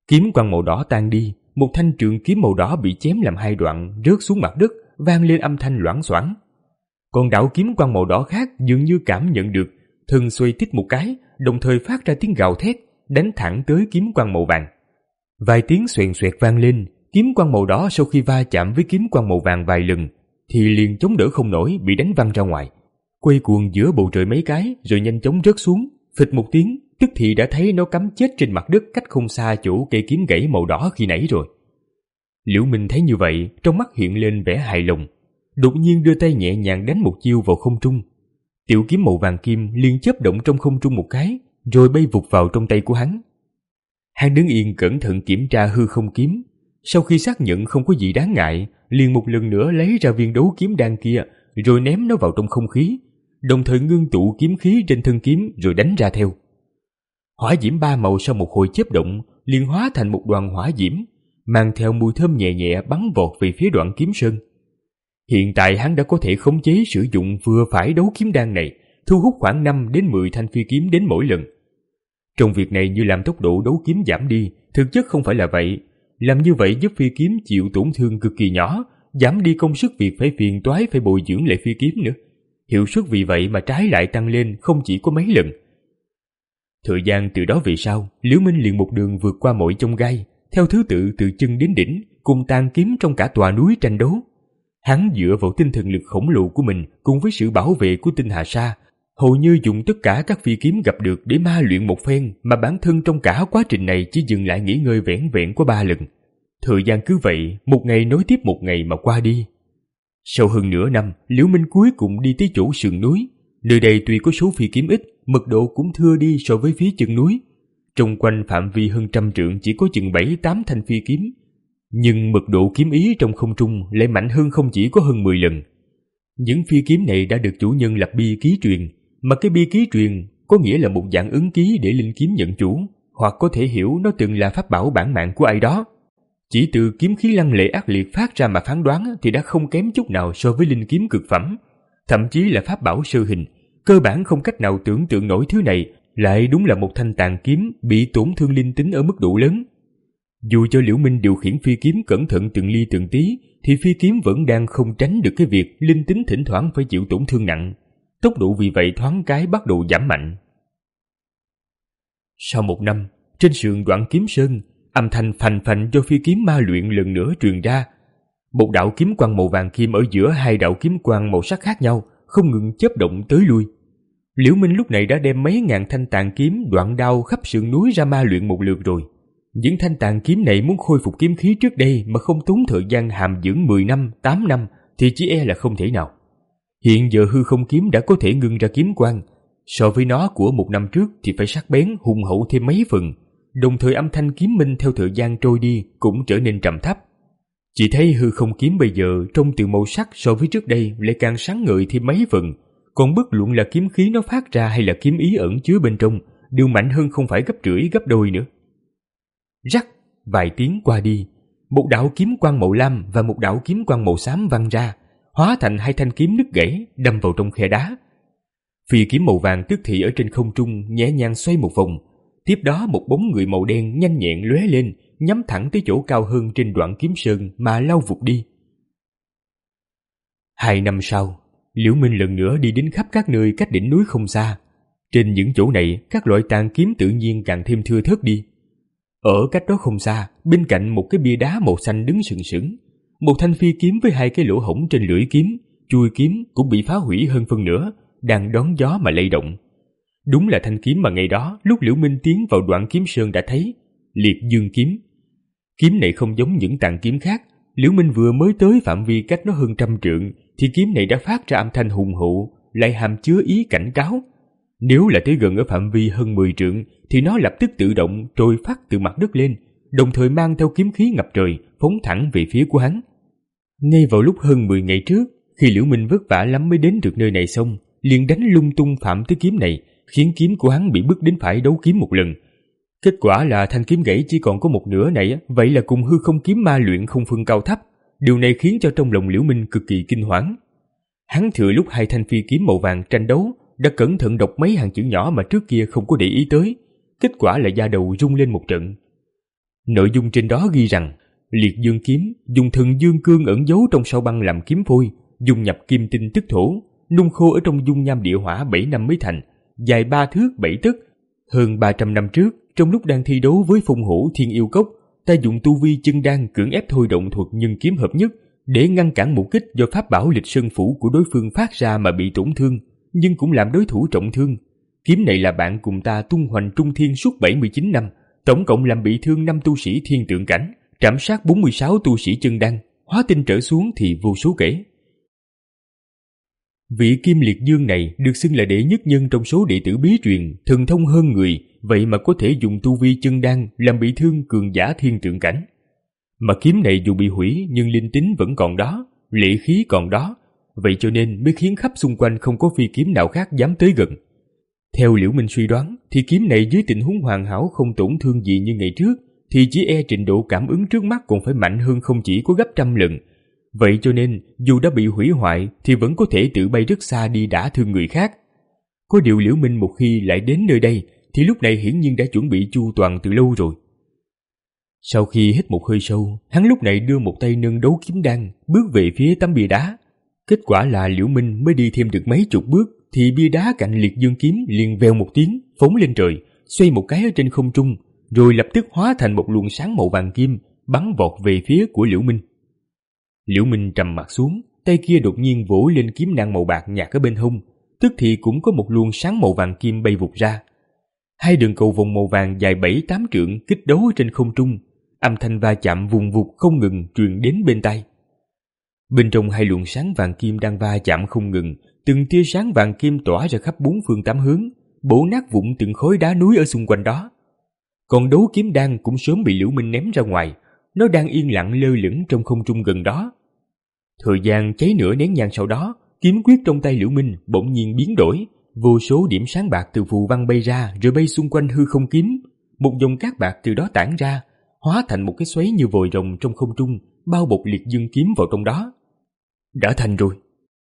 Kiếm quang màu đỏ tan đi, một thanh trường kiếm màu đỏ bị chém làm hai đoạn, rớt xuống mặt đất, vang lên âm thanh loảng xoảng. Còn đạo kiếm quang màu đỏ khác dường như cảm nhận được, thân xoay tít một cái, đồng thời phát ra tiếng gào thét, đánh thẳng tới kiếm quang màu vàng. Vài tiếng xoèn xoẹt vang lên, kiếm quang màu đỏ sau khi va chạm với kiếm quang màu vàng vài lần, thì liền chống đỡ không nổi, bị đánh văng ra ngoài, quay cuồng giữa bầu trời mấy cái, rồi nhanh chóng rớt xuống, phịch một tiếng, tức thì đã thấy nó cắm chết trên mặt đất cách không xa chỗ cây kiếm gãy màu đỏ khi nãy rồi. Liễu Minh thấy như vậy, trong mắt hiện lên vẻ hài lòng, đột nhiên đưa tay nhẹ nhàng đánh một chiêu vào không trung. Tiểu kiếm màu vàng kim liền chớp động trong không trung một cái, rồi bay vụt vào trong tay của hắn. Hắn đứng yên cẩn thận kiểm tra hư không kiếm, sau khi xác nhận không có gì đáng ngại, liền một lần nữa lấy ra viên đấu kiếm đan kia, rồi ném nó vào trong không khí, đồng thời ngưng tụ kiếm khí trên thân kiếm rồi đánh ra theo. Hỏa diễm ba màu sau một hồi chớp động, liền hóa thành một đoàn hỏa diễm, mang theo mùi thơm nhẹ nhẹ bắn vọt về phía đoạn kiếm sơn. Hiện tại hắn đã có thể khống chế sử dụng vừa phải đấu kiếm đan này, thu hút khoảng năm đến mười thanh phi kiếm đến mỗi lần. Trong việc này như làm tốc độ đấu kiếm giảm đi, thực chất không phải là vậy. Làm như vậy giúp phi kiếm chịu tổn thương cực kỳ nhỏ, giảm đi công sức việc phải phiền toái phải bồi dưỡng lại phi kiếm nữa. Hiệu suất vì vậy mà trái lại tăng lên không chỉ có mấy lần. Thời gian từ đó về sau, Liễu Minh liền một đường vượt qua mọi chông gai, theo thứ tự từ chân đến đỉnh, cùng tàn kiếm trong cả tòa núi tranh đấu. Hắn dựa vào tinh thần lực khổng lồ của mình cùng với sự bảo vệ của Tinh Hà Sa, hầu như dùng tất cả các phi kiếm gặp được để ma luyện một phen, mà bản thân trong cả quá trình này chỉ dừng lại nghỉ ngơi vẻn vẹn có ba lần. Thời gian cứ vậy, một ngày nối tiếp một ngày mà qua đi. Sau hơn nửa năm, Liễu Minh cuối cùng đi tới chỗ sườn núi. Nơi đây tuy có số phi kiếm ít, mật độ cũng thưa đi so với phía chân núi. Trong quanh phạm vi hơn trăm trượng chỉ có chừng bảy tám thanh phi kiếm, nhưng mật độ kiếm ý trong không trung lại mạnh hơn không chỉ có hơn mười lần. Những phi kiếm này đã được chủ nhân lập bi ký truyền, mà cái bi ký truyền có nghĩa là một dạng ấn ký để linh kiếm nhận chủ, hoặc có thể hiểu nó từng là pháp bảo bản mạng của ai đó. Chỉ từ kiếm khí lăng lệ ác liệt phát ra mà phán đoán thì đã không kém chút nào so với linh kiếm cực phẩm, thậm chí là pháp bảo sơ hình, cơ bản không cách nào tưởng tượng nổi thứ này lại đúng là một thanh tàn kiếm bị tổn thương linh tính ở mức độ lớn. Dù cho Liễu Minh điều khiển phi kiếm cẩn thận từng ly từng tí, thì phi kiếm vẫn đang không tránh được cái việc linh tính thỉnh thoảng phải chịu tổn thương nặng. Tốc độ vì vậy thoáng cái bắt đầu giảm mạnh. Sau một năm, trên sườn đoạn kiếm sơn, âm thanh phành phành do phi kiếm ma luyện lần nữa truyền ra. Một đạo kiếm quang màu vàng kim ở giữa hai đạo kiếm quang màu sắc khác nhau, không ngừng chớp động tới lui. Liễu Minh lúc này đã đem mấy ngàn thanh tàn kiếm đoạn đao khắp sườn núi ra ma luyện một lượt rồi. Những thanh tàn kiếm này muốn khôi phục kiếm khí trước đây mà không tốn thời gian hàm dưỡng mười năm, tám năm thì chỉ e là không thể nào. Hiện giờ hư không kiếm đã có thể ngưng ra kiếm quang, so với nó của một năm trước thì phải sắc bén hùng hậu thêm mấy phần, đồng thời âm thanh kiếm minh theo thời gian trôi đi cũng trở nên trầm thấp. Chỉ thấy hư không kiếm bây giờ trông từ màu sắc so với trước đây lại càng sáng ngời thêm mấy phần, còn bất luận là kiếm khí nó phát ra hay là kiếm ý ẩn chứa bên trong đều mạnh hơn không phải gấp rưỡi gấp đôi nữa. Rắc, vài tiếng qua đi, một đạo kiếm quang màu lam và một đạo kiếm quang màu xám văng ra, hóa thành hai thanh kiếm nứt gãy đâm vào trong khe đá. Phi kiếm màu vàng tức thì ở trên không trung nhẹ nhàng xoay một vòng, tiếp đó một bóng người màu đen nhanh nhẹn lóe lên, nhắm thẳng tới chỗ cao hơn trên đoạn kiếm sơn mà lao vụt đi. Hai năm sau, Liễu Minh lần nữa đi đến khắp các nơi cách đỉnh núi không xa. Trên những chỗ này, các loại tàn kiếm tự nhiên càng thêm thưa thớt đi. Ở cách đó không xa, bên cạnh một cái bia đá màu xanh đứng sừng sững, một thanh phi kiếm với hai cái lỗ hổng trên lưỡi kiếm, chuôi kiếm cũng bị phá hủy hơn phân nửa, đang đón gió mà lay động. Đúng là thanh kiếm mà ngày đó lúc Liễu Minh tiến vào đoạn kiếm sơn đã thấy, Liệt Dương kiếm. Kiếm này không giống những tàn kiếm khác, Liễu Minh vừa mới tới phạm vi cách nó hơn trăm trượng thì kiếm này đã phát ra âm thanh hùng hậu, lại hàm chứa ý cảnh cáo. Nếu là tới gần ở phạm vi hơn mười trượng thì nó lập tức tự động trồi phát từ mặt đất lên, đồng thời mang theo kiếm khí ngập trời phóng thẳng về phía của hắn. Ngay vào lúc hơn mười ngày trước, khi Liễu Minh vất vả lắm mới đến được nơi này xong, liền đánh lung tung phạm tới kiếm này, khiến kiếm của hắn bị bức đến phải đấu kiếm một lần. Kết quả là thanh kiếm gãy chỉ còn có một nửa này, vậy là cùng hư không kiếm ma luyện không phân cao thấp. Điều này khiến cho trong lòng Liễu Minh cực kỳ kinh hoảng. Hắn thừa lúc hai thanh phi kiếm màu vàng tranh đấu, đã cẩn thận đọc mấy hàng chữ nhỏ mà trước kia không có để ý tới. Kết quả là da đầu rung lên một trận. Nội dung trên đó ghi rằng Liệt Dương kiếm dùng thần dương cương ẩn giấu trong sao băng làm kiếm phôi, dùng nhập kim tinh tức thổ, nung khô ở trong dung nham địa hỏa bảy năm mới thành, dài ba thước bảy tấc. Hơn ba trăm năm trước, trong lúc đang thi đấu với Phong Hổ Thiên Yêu Cốc, ta dùng tu vi chân đan cưỡng ép thôi động thuật nhân kiếm hợp nhất để ngăn cản một kích do pháp bảo Lịch Sơn Phủ của đối phương phát ra mà bị tổn thương, nhưng cũng làm đối thủ trọng thương. Kiếm này là bạn cùng ta tung hoành trung thiên suốt bảy mươi chín năm, tổng cộng làm bị thương năm tu sĩ thiên tượng cảnh, trảm sát bốn mươi sáu tu sĩ chân đan, hóa tinh trở xuống thì vô số kể. Vị Kim Liệt Dương này được xưng là đệ nhất nhân trong số đệ tử bí truyền, thần thông hơn người, vậy mà có thể dùng tu vi chân đan làm bị thương cường giả thiên tượng cảnh. Mà kiếm này dù bị hủy nhưng linh tính vẫn còn đó, lệ khí còn đó, vậy cho nên mới khiến khắp xung quanh không có phi kiếm nào khác dám tới gần. Theo Liễu Minh suy đoán thì kiếm này dưới tình huống hoàn hảo không tổn thương gì như ngày trước thì chỉ e trình độ cảm ứng trước mắt còn phải mạnh hơn không chỉ có gấp trăm lần. Vậy cho nên dù đã bị hủy hoại thì vẫn có thể tự bay rất xa đi đả thương người khác. Có điều Liễu Minh một khi lại đến nơi đây thì lúc này hiển nhiên đã chuẩn bị chu toàn từ lâu rồi. Sau khi hít một hơi sâu, hắn lúc này đưa một tay nâng đấu kiếm đan bước về phía tấm bia đá. Kết quả là Liễu Minh mới đi thêm được mấy chục bước thì bia đá cạnh Liệt Dương kiếm liền vèo một tiếng phóng lên trời, xoay một cái ở trên không trung, rồi lập tức hóa thành một luồng sáng màu vàng kim bắn vọt về phía của Liễu Minh. Liễu Minh trầm mặt xuống, tay kia đột nhiên vỗ lên kiếm nang màu bạc nhạt ở bên hông, tức thì cũng có một luồng sáng màu vàng kim bay vụt ra. Hai đường cầu vòng màu vàng dài bảy tám trượng kích đấu ở trên không trung, âm thanh va chạm vùng vụt không ngừng truyền đến bên tai. Bên trong hai luồng sáng vàng kim đang va chạm không ngừng, từng tia sáng vàng kim tỏa ra khắp bốn phương tám hướng, bổ nát vụn từng khối đá núi ở xung quanh đó. Còn đấu kiếm đan cũng sớm bị Liễu Minh ném ra ngoài, nó đang yên lặng lơ lửng trong không trung gần đó. Thời gian cháy nửa nén nhang sau đó, kiếm quyết trong tay Liễu Minh bỗng nhiên biến đổi, vô số điểm sáng bạc từ phù văn bay ra rồi bay xung quanh hư không kiếm, một dòng cát bạc từ đó tản ra, hóa thành một cái xoáy như vòi rồng trong không trung, bao bọc Liệt Dương kiếm vào trong đó. Đã thành rồi.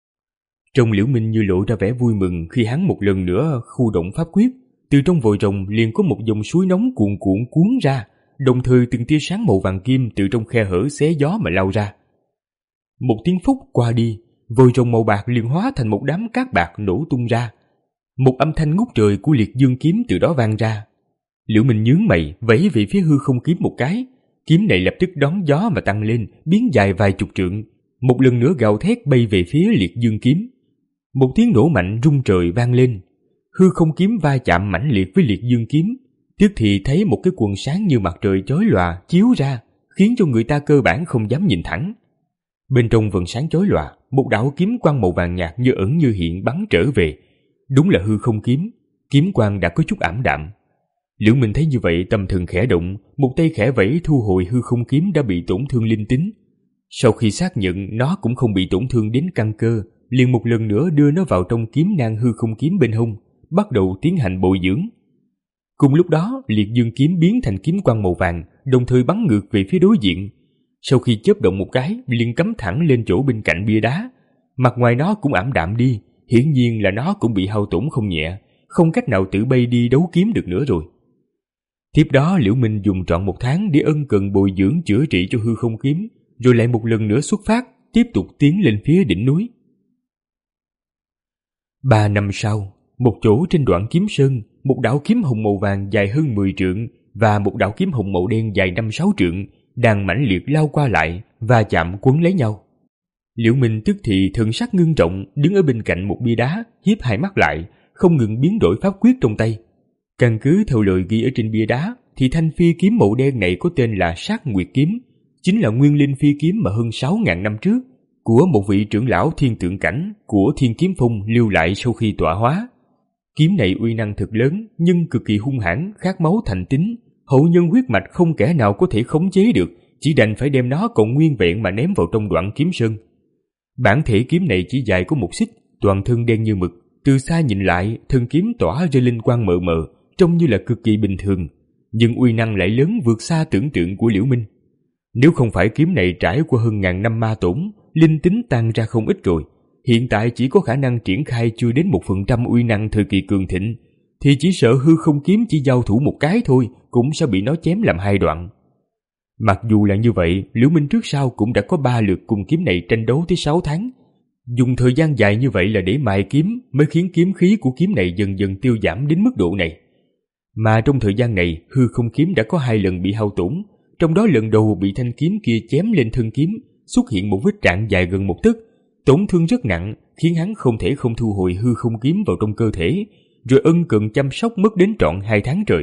Trong Liễu Minh như lộ ra vẻ vui mừng khi hắn một lần nữa khu động pháp quyết, từ trong vòi rồng liền có một dòng suối nóng cuồn cuộn cuốn ra, đồng thời từng tia sáng màu vàng kim từ trong khe hở xé gió mà lao ra. Một tiếng phúc qua đi, vòi rồng màu bạc liền hóa thành một đám cát bạc nổ tung ra. Một âm thanh ngút trời của Liệt Dương kiếm từ đó vang ra. Liễu Minh nhướng mày vẫy về phía hư không kiếm một cái, kiếm này lập tức đón gió mà tăng lên, biến dài vài chục trượng, một lần nữa gào thét bay về phía Liệt Dương kiếm. Một tiếng nổ mạnh rung trời vang lên, hư không kiếm va chạm mãnh liệt với Liệt Dương kiếm, tức thì thấy một cái quần sáng như mặt trời chói lòa chiếu ra, khiến cho người ta cơ bản không dám nhìn thẳng. Bên trong vầng sáng chói lòa, một đạo kiếm quang màu vàng nhạt như ẩn như hiện bắn trở về. Đúng là hư không kiếm, kiếm quang đã có chút ảm đạm. Liễu Minh thấy như vậy tâm thần khẽ động, một tay khẽ vẫy thu hồi hư không kiếm đã bị tổn thương linh tính. Sau khi xác nhận nó cũng không bị tổn thương đến căn cơ, liền một lần nữa đưa nó vào trong kiếm nang hư không kiếm bên hông, bắt đầu tiến hành bồi dưỡng. Cùng lúc đó, Liệt Dương kiếm biến thành kiếm quang màu vàng, đồng thời bắn ngược về phía đối diện. Sau khi chớp động một cái, liền cắm thẳng lên chỗ bên cạnh bia đá. Mặt ngoài nó cũng ảm đạm đi, hiển nhiên là nó cũng bị hao tổn không nhẹ, không cách nào tự bay đi đấu kiếm được nữa rồi. Tiếp đó Liễu Minh dùng trọn một tháng để ân cần bồi dưỡng chữa trị cho hư không kiếm, rồi lại một lần nữa xuất phát, tiếp tục tiến lên phía đỉnh núi. Ba năm sau, một chỗ trên đoạn kiếm sơn, một đạo kiếm hồng màu vàng dài hơn mười trượng và một đạo kiếm hồng màu đen dài năm sáu trượng đang mãnh liệt lao qua lại và chạm quấn lấy nhau. Liễu Minh tức thì thần sắc ngưng trọng, đứng ở bên cạnh một bia đá, hiếp hai mắt lại, không ngừng biến đổi pháp quyết trong tay. Căn cứ theo lời ghi ở trên bia đá, thì thanh phi kiếm màu đen này có tên là Sát Nguyệt kiếm, chính là nguyên linh phi kiếm mà hơn sáu ngàn năm trước của một vị trưởng lão thiên tượng cảnh của Thiên Kiếm Phong lưu lại sau khi tọa hóa. Kiếm này uy năng thực lớn nhưng cực kỳ hung hãn, khát máu thành tính, hậu nhân huyết mạch không kẻ nào có thể khống chế được, chỉ đành phải đem nó còn nguyên vẹn mà ném vào trong đoạn kiếm sơn. Bản thể kiếm này chỉ dài có một xích, toàn thân đen như mực, từ xa nhìn lại, thân kiếm tỏa ra linh quang mờ mờ, trông như là cực kỳ bình thường, nhưng uy năng lại lớn vượt xa tưởng tượng của Liễu Minh. Nếu không phải kiếm này trải qua hơn ngàn năm ma tổn, linh tính tan ra không ít rồi, hiện tại chỉ có khả năng triển khai chưa đến một phần trăm uy năng thời kỳ cường thịnh, thì chỉ sợ hư không kiếm chỉ giao thủ một cái thôi cũng sẽ bị nó chém làm hai đoạn. Mặc dù là như vậy, Liễu Minh trước sau cũng đã có ba lượt cùng kiếm này tranh đấu tới sáu tháng. Dùng thời gian dài như vậy là để mài kiếm mới khiến kiếm khí của kiếm này dần dần tiêu giảm đến mức độ này. Mà trong thời gian này, hư không kiếm đã có hai lần bị hao tổn, trong đó lần đầu bị thanh kiếm kia chém lên thân kiếm, xuất hiện một vết rạn dài gần một tấc, tổn thương rất nặng, khiến hắn không thể không thu hồi hư không kiếm vào trong cơ thể, rồi ân cần chăm sóc mất đến trọn hai tháng trời.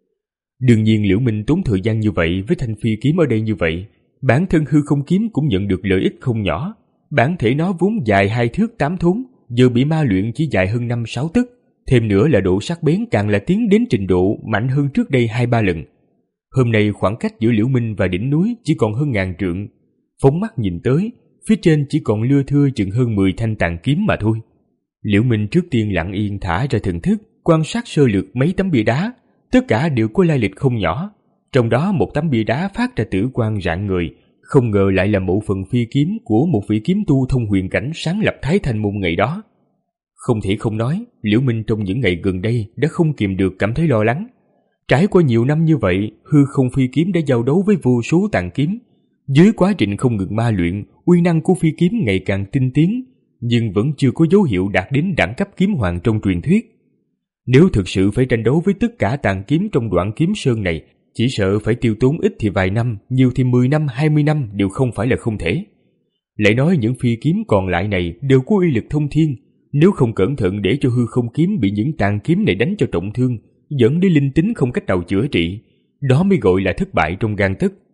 Đương nhiên Liễu Minh tốn thời gian như vậy với thanh phi kiếm ở đây như vậy, bản thân hư không kiếm cũng nhận được lợi ích không nhỏ. Bản thể nó vốn dài hai thước tám thốn, giờ bị ma luyện chỉ dài hơn năm sáu tấc, thêm nữa là độ sắc bén càng là tiến đến trình độ mạnh hơn trước đây hai ba lần. Hôm nay khoảng cách giữa Liễu Minh và đỉnh núi chỉ còn hơn ngàn trượng, phóng mắt nhìn tới, phía trên chỉ còn lưa thưa chừng hơn mười thanh tàn kiếm mà thôi. Liễu Minh trước tiên lặng yên thả ra thần thức, quan sát sơ lược mấy tấm bia đá, tất cả đều có lai lịch không nhỏ. Trong đó một tấm bia đá phát ra tử quang rạng người, không ngờ lại là bộ phận phi kiếm của một vị kiếm tu thông huyền cảnh sáng lập Thái Thanh môn ngày đó. Không thể không nói, Liễu Minh trong những ngày gần đây đã không kìm được cảm thấy lo lắng. Trải qua nhiều năm như vậy, hư không phi kiếm đã giao đấu với vô số tàn kiếm. Dưới quá trình không ngừng ma luyện, uy năng của phi kiếm ngày càng tinh tiến, nhưng vẫn chưa có dấu hiệu đạt đến đẳng cấp kiếm hoàng trong truyền thuyết. Nếu thực sự phải tranh đấu với tất cả tàn kiếm trong đoạn kiếm sơn này, chỉ sợ phải tiêu tốn ít thì vài năm, nhiều thì mười năm, hai mươi năm đều không phải là không thể. Lại nói những phi kiếm còn lại này đều có uy lực thông thiên, nếu không cẩn thận để cho hư không kiếm bị những tàn kiếm này đánh cho trọng thương, dẫn đến linh tính không cách nào chữa trị, đó mới gọi là thất bại trong gang tấc.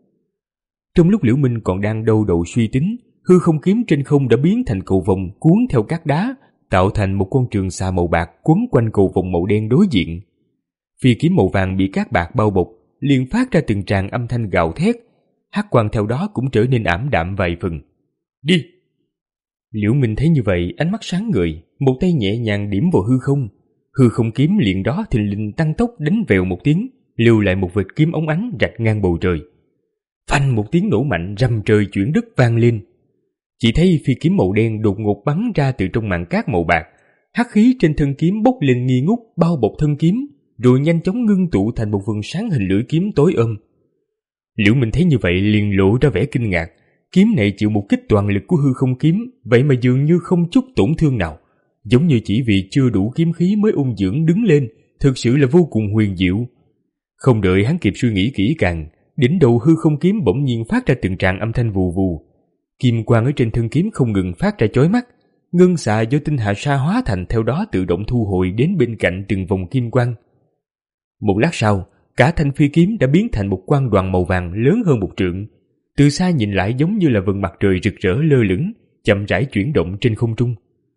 Trong lúc Liễu Minh còn đang đau đầu suy tính, hư không kiếm trên không đã biến thành cầu vồng cuốn theo các đá, tạo thành một con trường xà màu bạc quấn quanh cầu vồng màu đen đối diện. Phi kiếm màu vàng bị cát bạc bao bọc, liền phát ra từng tràng âm thanh gào thét, hắc quang theo đó cũng trở nên ảm đạm vài phần. Đi! Liễu Minh thấy như vậy, ánh mắt sáng ngời, một tay nhẹ nhàng điểm vào hư không, hư không kiếm liền đó thình lình tăng tốc đánh vèo một tiếng, lưu lại một vệt kiếm óng ánh rạch ngang bầu trời. Phanh một tiếng nổ mạnh, rầm trời chuyển đất vang lên. Chỉ thấy phi kiếm màu đen đột ngột bắn ra từ trong màn cát màu bạc, hắc khí trên thân kiếm bốc lên nghi ngút bao bọc thân kiếm, rồi nhanh chóng ngưng tụ thành một vầng sáng hình lưỡi kiếm tối ôm. Liễu Minh thấy như vậy liền lộ ra vẻ kinh ngạc, kiếm này chịu một kích toàn lực của hư không kiếm, vậy mà dường như không chút tổn thương nào, giống như chỉ vì chưa đủ kiếm khí mới ung dưỡng đứng lên, thực sự là vô cùng huyền diệu. Không đợi hắn kịp suy nghĩ kỹ càng, đỉnh đầu hư không kiếm bỗng nhiên phát ra từng tràng âm thanh vù vù, kim quang ở trên thân kiếm không ngừng phát ra chói mắt, ngân xà do tinh hà sa hóa thành theo đó tự động thu hồi đến bên cạnh từng vòng kim quang. Một lát sau, cả thanh phi kiếm đã biến thành một quang đoàn màu vàng lớn hơn một trượng, từ xa nhìn lại giống như là vầng mặt trời rực rỡ lơ lửng, chậm rãi chuyển động trên không trung.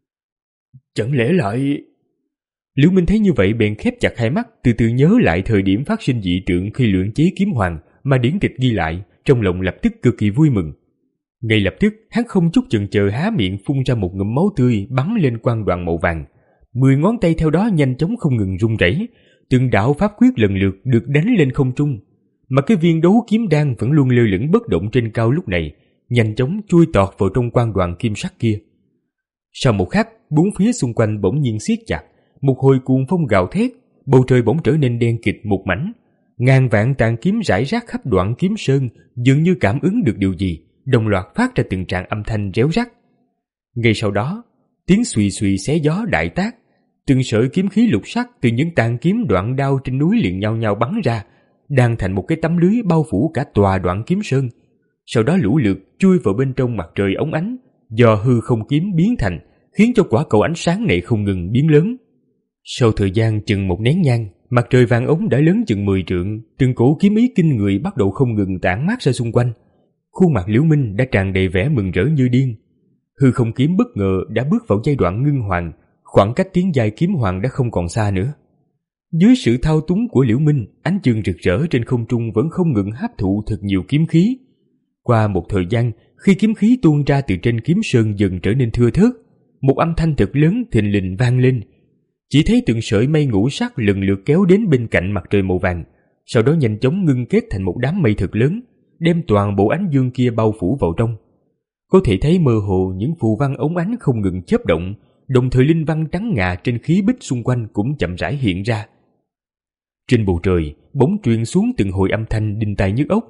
Chẳng lẽ lại... Liễu Minh thấy như vậy bèn khép chặt hai mắt, từ từ nhớ lại thời điểm phát sinh dị tượng khi luyện chế kiếm hoàng mà điển tịch ghi lại, trong lòng lập tức cực kỳ vui mừng. Ngay lập tức, hắn không chút chần chờ há miệng phun ra một ngụm máu tươi bắn lên quang đoàn màu vàng. Mười ngón tay theo đó nhanh chóng không ngừng rung rẩy, từng đạo pháp quyết lần lượt được đánh lên không trung, mà cái viên đấu kiếm đan vẫn luôn lơ lửng bất động trên cao lúc này, nhanh chóng chui tọt vào trong quang đoàn kim sắc kia. Sau một khắc, bốn phía xung quanh bỗng nhiên siết chặt, một hồi cuồng phong gào thét, bầu trời bỗng trở nên đen kịt một mảnh. Ngàn vạn tàn kiếm rải rác khắp đoạn kiếm sơn, dường như cảm ứng được điều gì, đồng loạt phát ra từng tràng âm thanh réo rắt. Ngay sau đó, tiếng xùy xùy xé gió đại tác, từng sợi kiếm khí lục sắc từ những tàn kiếm đoạn đao trên núi liền nhau nhau bắn ra, đang thành một cái tấm lưới bao phủ cả tòa đoạn kiếm sơn. Sau đó lũ lượt chui vào bên trong mặt trời óng ánh, do hư không kiếm biến thành, khiến cho quả cầu ánh sáng này không ngừng biến lớn. Sau thời gian chừng một nén nhang, mặt trời vàng ống đã lớn chừng mười trượng, từng cổ kiếm ý kinh người bắt đầu không ngừng tản mát ra xung quanh. Khuôn mặt Liễu Minh đã tràn đầy vẻ mừng rỡ như điên. Hư không kiếm bất ngờ đã bước vào giai đoạn ngưng hoàng, khoảng cách tiến giai kiếm hoàng đã không còn xa nữa. Dưới sự thao túng của Liễu Minh, ánh chương rực rỡ trên không trung vẫn không ngừng hấp thụ thật nhiều kiếm khí. Qua một thời gian, khi kiếm khí tuôn ra từ trên kiếm sơn dần trở nên thưa thớt, một âm thanh thật lớn thình lình vang lên. Chỉ thấy từng sợi mây ngũ sắc lần lượt kéo đến bên cạnh mặt trời màu vàng, sau đó nhanh chóng ngưng kết thành một đám mây thật lớn, đem toàn bộ ánh dương kia bao phủ vào trong. Có thể thấy mơ hồ những phù văn ống ánh không ngừng chớp động, đồng thời linh văn trắng ngà trên khí bích xung quanh cũng chậm rãi hiện ra. Trên bầu trời bỗng truyền xuống từng hồi âm thanh đinh tai nhức óc,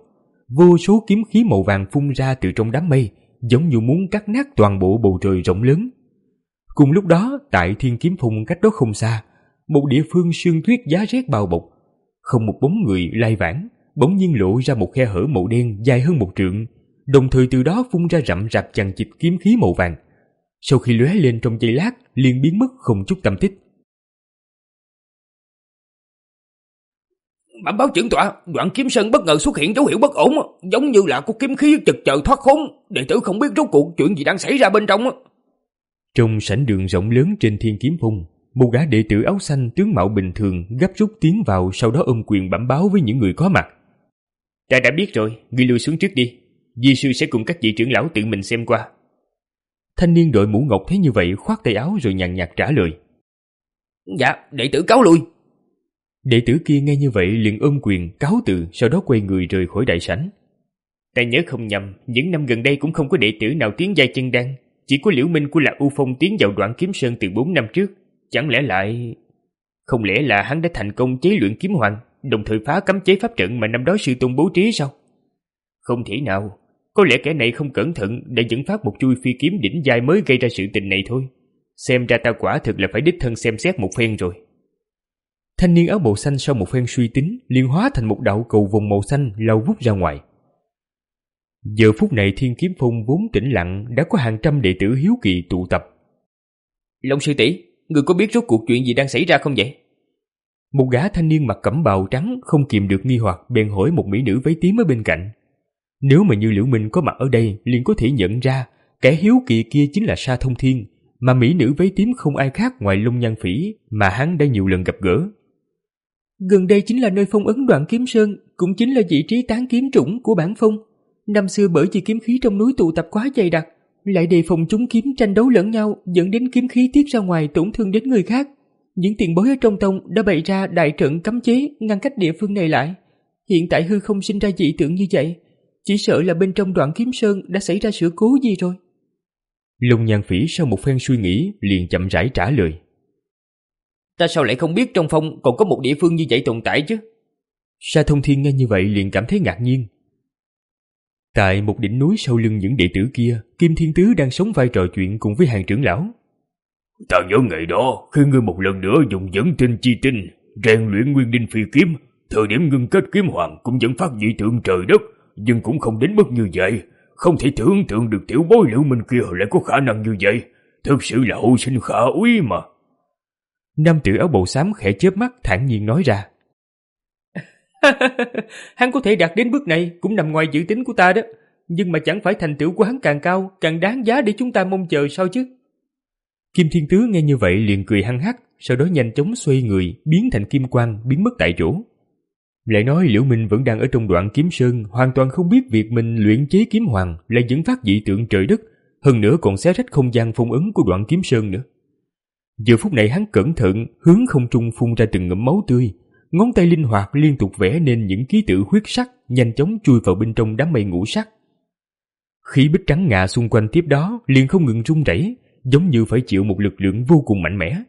vô số kiếm khí màu vàng phun ra từ trong đám mây, giống như muốn cắt nát toàn bộ bầu trời rộng lớn. Cùng lúc đó, tại Thiên Kiếm Phong cách đó không xa, một địa phương sương tuyết giá rét bao bọc, không một bóng người lai vãng, bỗng nhiên lộ ra một khe hở màu đen dài hơn một trượng, đồng thời từ đó phun ra rậm rạp chằng chịt kiếm khí màu vàng. Sau khi lóe lên trong giây lát, liền biến mất không chút tăm tích. Bẩm báo trưởng tọa, Đoạn Kiếm Sơn bất ngờ xuất hiện dấu hiệu bất ổn, giống như là có kiếm khí chực chờ thoát khốn, đệ tử không biết rốt cuộc chuyện gì đang xảy ra bên trong. Trong sảnh đường rộng lớn trên Thiên Kiếm Phong, một gã đệ tử áo xanh tướng mạo bình thường gấp rút tiến vào, sau đó ôm quyền bẩm báo với những người có mặt. Ta đã biết rồi, ngươi lui xuống trước đi, di sư sẽ cùng các vị trưởng lão tự mình xem qua. Thanh niên đội mũ ngọc thấy như vậy khoát tay áo rồi nhàn nhạt trả lời. Dạ, đệ tử cáo lui. Đệ tử kia nghe như vậy liền ôm quyền cáo từ, sau đó quay người rời khỏi đại sảnh. Ta nhớ không nhầm, những năm gần đây cũng không có đệ tử nào tiến giai chân đan, chỉ có Liễu Minh của Lạc U Phong tiến vào Đoạn Kiếm Sơn từ bốn năm trước. Chẳng lẽ lại... Không lẽ là hắn đã thành công chế luyện kiếm hoàng, đồng thời phá cấm chế pháp trận mà năm đó sư tôn bố trí sao? Không thể nào, có lẽ kẻ này không cẩn thận đã dẫn phát một chui phi kiếm đỉnh giai mới gây ra sự tình này thôi. Xem ra ta quả thực là phải đích thân xem xét một phen rồi. Thanh niên áo màu xanh sau một phen suy tính liền hóa thành một đạo cầu vồng màu xanh lao vút ra ngoài. Giờ phút này Thiên Kiếm Phong vốn tĩnh lặng đã có hàng trăm đệ tử hiếu kỳ tụ tập. Long sư tỷ, người có biết rốt cuộc chuyện gì đang xảy ra không vậy? Một gã thanh niên mặc cẩm bào trắng không kìm được nghi hoặc bèn hỏi một mỹ nữ váy tím ở bên cạnh. Nếu mà như Liễu Minh có mặt ở đây liền có thể nhận ra kẻ hiếu kỳ kia chính là Sa Thông Thiên, mà mỹ nữ váy tím không ai khác ngoài Long Nhan Phỉ mà hắn đã nhiều lần gặp gỡ. Gần đây chính là nơi phong ấn Đoạn Kiếm Sơn, cũng chính là vị trí tán kiếm trũng của bản phong. Năm xưa bởi vì kiếm khí trong núi tụ tập quá dày đặc, lại đề phòng chúng kiếm tranh đấu lẫn nhau, dẫn đến kiếm khí tiết ra ngoài tổn thương đến người khác. Những tiền bối ở trong tông đã bày ra đại trận cấm chế ngăn cách địa phương này lại. Hiện tại hư không sinh ra dị tượng như vậy, chỉ sợ là bên trong Đoạn Kiếm Sơn đã xảy ra sự cố gì rồi. Long Nhan Phỉ sau một phen suy nghĩ liền chậm rãi trả lời. Ta sao lại không biết trong phong còn có một địa phương như vậy tồn tại chứ? Sa Thông Thiên nghe như vậy liền cảm thấy ngạc nhiên. Tại một đỉnh núi sau lưng những đệ tử kia, Kim Thiên Tứ đang sống vai trò chuyện cùng với hàng trưởng lão. Ta nhớ ngày đó, khi ngươi một lần nữa dùng dẫn tinh chi tinh, rèn luyện nguyên đinh phi kiếm, thời điểm ngưng kết kiếm hoàng cũng dẫn phát dị tượng trời đất, nhưng cũng không đến mức như vậy. Không thể tưởng tượng được tiểu bối Liễu Minh kia lại có khả năng như vậy. Thực sự là hậu sinh khả úy mà. Nam tử áo bào xám khẽ chớp mắt thản nhiên nói ra. Hắn có thể đạt đến bước này cũng nằm ngoài dự tính của ta đó, nhưng mà chẳng phải thành tựu của hắn càng cao, càng đáng giá để chúng ta mong chờ sao chứ? Kim Thiên Tứ nghe như vậy liền cười hăng hắc, sau đó nhanh chóng xoay người biến thành kim quang biến mất tại chỗ. Lại nói Liễu Minh vẫn đang ở trong Đoạn Kiếm Sơn, hoàn toàn không biết việc mình luyện chế kiếm hoàng lại dẫn phát dị tượng trời đất, hơn nữa còn xé rách không gian phong ấn của Đoạn Kiếm Sơn nữa. Giờ phút này hắn cẩn thận hướng không trung phun ra từng ngụm máu tươi, ngón tay linh hoạt liên tục vẽ nên những ký tự huyết sắc, nhanh chóng chui vào bên trong đám mây ngũ sắc. Khí bích trắng ngà xung quanh tiếp đó liền không ngừng rung rẩy, giống như phải chịu một lực lượng vô cùng mạnh mẽ.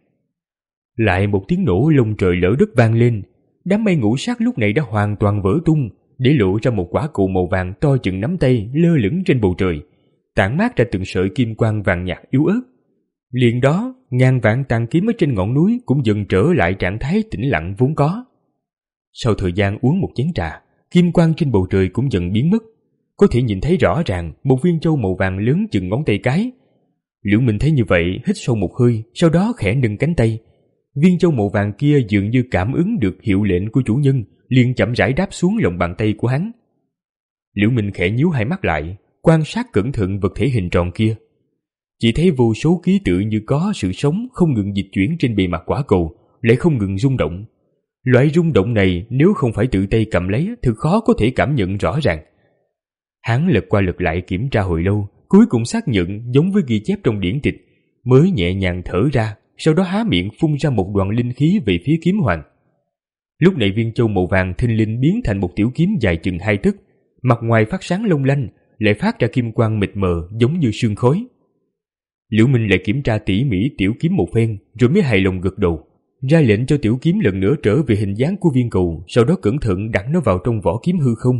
Lại một tiếng nổ lông trời lỡ đất vang lên, đám mây ngũ sắc lúc này đã hoàn toàn vỡ tung, để lộ ra một quả cầu màu vàng to chừng nắm tay lơ lửng trên bầu trời, tản mát ra từng sợi kim quang vàng nhạt yếu ớt. Liền đó, ngàn vạn tàn kiếm ở trên ngọn núi cũng dần trở lại trạng thái tĩnh lặng vốn có. Sau thời gian uống một chén trà, kim quang trên bầu trời cũng dần biến mất. Có thể nhìn thấy rõ ràng một viên châu màu vàng lớn chừng ngón tay cái. Liễu Minh thấy như vậy, hít sâu một hơi, sau đó khẽ nâng cánh tay. Viên châu màu vàng kia dường như cảm ứng được hiệu lệnh của chủ nhân, liền chậm rãi đáp xuống lòng bàn tay của hắn. Liễu Minh khẽ nhíu hai mắt lại, quan sát cẩn thận vật thể hình tròn kia. Chỉ thấy vô số ký tự như có sự sống không ngừng dịch chuyển trên bề mặt quả cầu, lại không ngừng rung động. Loại rung động này nếu không phải tự tay cầm lấy thực khó có thể cảm nhận rõ ràng. Hắn lật qua lật lại kiểm tra hồi lâu, cuối cùng xác nhận giống với ghi chép trong điển tịch, mới nhẹ nhàng thở ra, sau đó há miệng phun ra một đoàn linh khí về phía kiếm hoàng. Lúc này viên châu màu vàng thinh linh biến thành một tiểu kiếm dài chừng hai tấc, mặt ngoài phát sáng long lanh, lại phát ra kim quang mịt mờ giống như sương khói. Liễu Minh lại kiểm tra tỉ mỉ tiểu kiếm một phen, rồi mới hài lòng gật đầu, ra lệnh cho tiểu kiếm lần nữa trở về hình dáng của viên cầu, sau đó cẩn thận đặt nó vào trong vỏ kiếm hư không,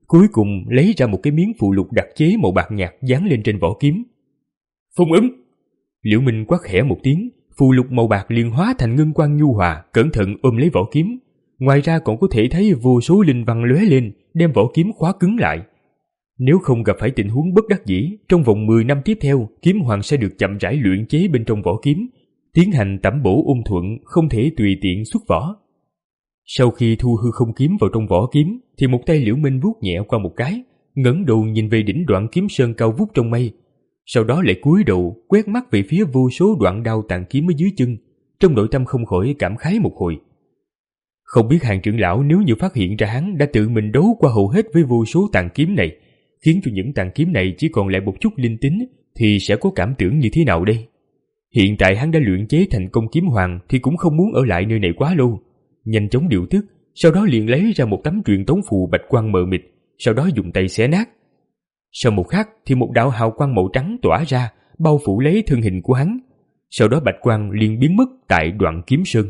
cuối cùng lấy ra một cái miếng phụ lục đặc chế màu bạc nhạt dán lên trên vỏ kiếm. Phong ấn! Liễu Minh quát khẽ một tiếng, phù lục màu bạc liền hóa thành ngân quang nhu hòa, cẩn thận ôm lấy vỏ kiếm. Ngoài ra còn có thể thấy vô số linh văn lóe lên, đem vỏ kiếm khóa cứng lại. Nếu không gặp phải tình huống bất đắc dĩ, trong vòng mười năm tiếp theo, kiếm hoàng sẽ được chậm rãi luyện chế bên trong vỏ kiếm, tiến hành tẩm bổ ôn thuận, không thể tùy tiện xuất vỏ. Sau khi thu hư không kiếm vào trong vỏ kiếm, thì một tay Liễu Minh vuốt nhẹ qua một cái, ngẩng đầu nhìn về đỉnh đoạn kiếm sơn cao vút trong mây. Sau đó lại cúi đầu quét mắt về phía vô số đoạn đao tàn kiếm ở dưới chân, trong nội tâm không khỏi cảm khái một hồi. Không biết Hàng trưởng lão nếu như phát hiện ra hắn đã tự mình đấu qua hầu hết với vô số tàn kiếm này, khiến cho những tàn kiếm này chỉ còn lại một chút linh tính, thì sẽ có cảm tưởng như thế nào đây? Hiện tại hắn đã luyện chế thành công kiếm hoàng thì cũng không muốn ở lại nơi này quá lâu. Nhanh chóng điều tức, sau đó liền lấy ra một tấm truyền tống phù bạch quang mờ mịt, sau đó dùng tay xé nát. Sau một khắc thì một đạo hào quang màu trắng tỏa ra, bao phủ lấy thân hình của hắn. Sau đó bạch quang liền biến mất tại đoạn kiếm sơn.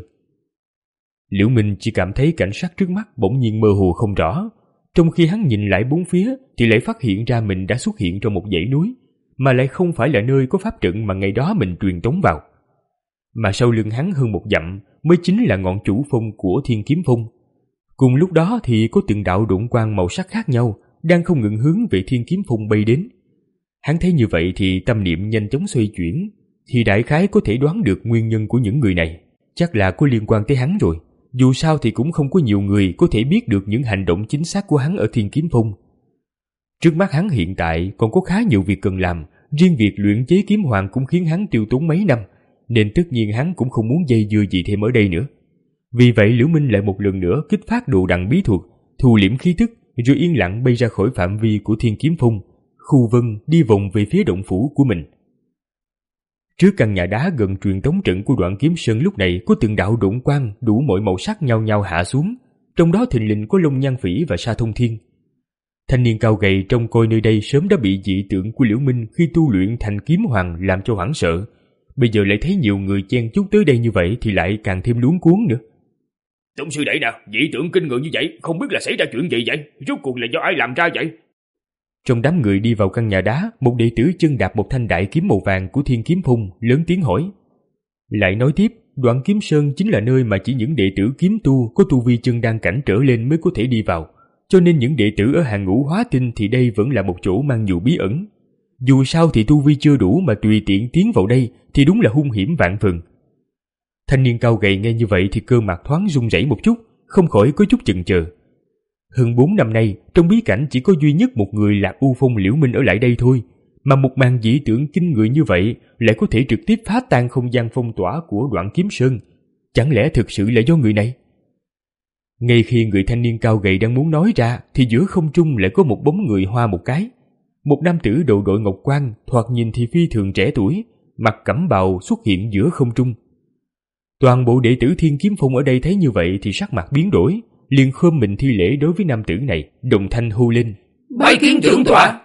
Liễu Minh chỉ cảm thấy cảnh sắc trước mắt bỗng nhiên mơ hồ không rõ. Trong khi hắn nhìn lại bốn phía thì lại phát hiện ra mình đã xuất hiện trong một dãy núi, mà lại không phải là nơi có pháp trận mà ngày đó mình truyền tống vào. Mà sau lưng hắn hơn một dặm mới chính là ngọn chủ phong của Thiên Kiếm Phong. Cùng lúc đó thì có từng đạo độn quang màu sắc khác nhau đang không ngừng hướng về Thiên Kiếm Phong bay đến. Hắn thấy như vậy thì tâm niệm nhanh chóng xoay chuyển, thì đại khái có thể đoán được nguyên nhân của những người này, chắc là có liên quan tới hắn rồi. Dù sao thì cũng không có nhiều người có thể biết được những hành động chính xác của hắn ở Thiên Kiếm Phong. Trước mắt hắn hiện tại còn có khá nhiều việc cần làm, riêng việc luyện chế kiếm hoàng cũng khiến hắn tiêu tốn mấy năm, nên tất nhiên hắn cũng không muốn dây dưa gì thêm ở đây nữa. Vì vậy Liễu Minh lại một lần nữa kích phát đồ đằng bí thuật, thu liễm khí tức, rồi yên lặng bay ra khỏi phạm vi của Thiên Kiếm Phong, khu vân đi vòng về phía động phủ của mình. Trước căn nhà đá gần truyền tống trận của Đoạn Kiếm Sơn lúc này có từng đạo độn quang đủ mọi màu sắc nhau nhau hạ xuống, trong đó thình lình có Long Nhan Phỉ và Sa Thông Thiên. Thanh niên cao gầy trông coi nơi đây sớm đã bị dị tượng của Liễu Minh khi tu luyện thành kiếm hoàng làm cho hoảng sợ, bây giờ lại thấy nhiều người chen chúc tới đây như vậy thì lại càng thêm luống cuống nữa. Tông sư đệ nào, dị tượng kinh người như vậy, không biết là xảy ra chuyện gì vậy? Rốt cuộc là do ai làm ra vậy? Trong đám người đi vào căn nhà đá, một đệ tử chân đạp một thanh đại kiếm màu vàng của Thiên Kiếm Phong lớn tiếng hỏi. Lại nói tiếp, Đoạn Kiếm Sơn chính là nơi mà chỉ những đệ tử kiếm tu có tu vi chân đan cảnh trở lên mới có thể đi vào, cho nên những đệ tử ở hàng ngũ hóa tinh thì đây vẫn là một chỗ mang nhiều bí ẩn. Dù sao thì tu vi chưa đủ mà tùy tiện tiến vào đây thì đúng là hung hiểm vạn phần. Thanh niên cao gầy nghe như vậy thì cơ mặt thoáng run rẩy một chút, không khỏi có chút chần chờ. Hơn bốn năm nay, trong bí cảnh chỉ có duy nhất một người Lạc U Phong Liễu Minh ở lại đây thôi, mà một màn dị tưởng kinh người như vậy lại có thể trực tiếp phá tan không gian phong tỏa của Đoạn Kiếm Sơn. Chẳng lẽ thực sự là do người này? Ngay khi người thanh niên cao gầy đang muốn nói ra thì giữa không trung lại có một bóng người hoa một cái. Một nam tử đầu đội ngọc quan, thoạt nhìn thì phi thường trẻ tuổi, mặc cẩm bào xuất hiện giữa không trung. Toàn bộ đệ tử Thiên Kiếm Phong ở đây thấy như vậy thì sắc mặt biến đổi, liền khom mình thi lễ đối với nam tử này, đồng thanh hô lên: Bái kiến trưởng tọa.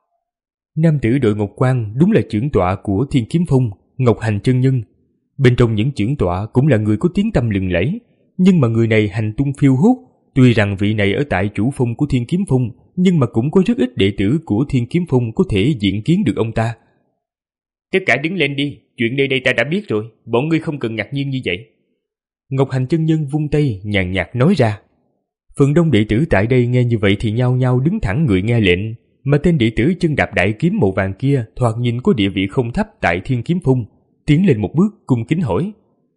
Nam tử đội ngọc quan đúng là trưởng tọa của Thiên Kiếm Phong, Ngọc Hành chân nhân. Bên trong những trưởng tọa cũng là người có tiếng tăm lừng lẫy, nhưng mà người này hành tung phiêu hốt. Tuy rằng vị này ở tại chủ phong của Thiên Kiếm Phong, nhưng mà cũng có rất ít đệ tử của Thiên Kiếm Phong có thể diện kiến được ông ta. Tất cả đứng lên đi, chuyện nơi đây ta đã biết rồi, bọn ngươi không cần ngạc nhiên như vậy. Ngọc Hành chân nhân vung tay nhàn nhạt nói ra. Phần đông đệ tử tại đây nghe như vậy thì nhao nhao đứng thẳng người nghe lệnh, mà tên đệ tử chân đạp đại kiếm màu vàng kia thoạt nhìn có địa vị không thấp tại Thiên Kiếm Phong, tiến lên một bước cung kính hỏi: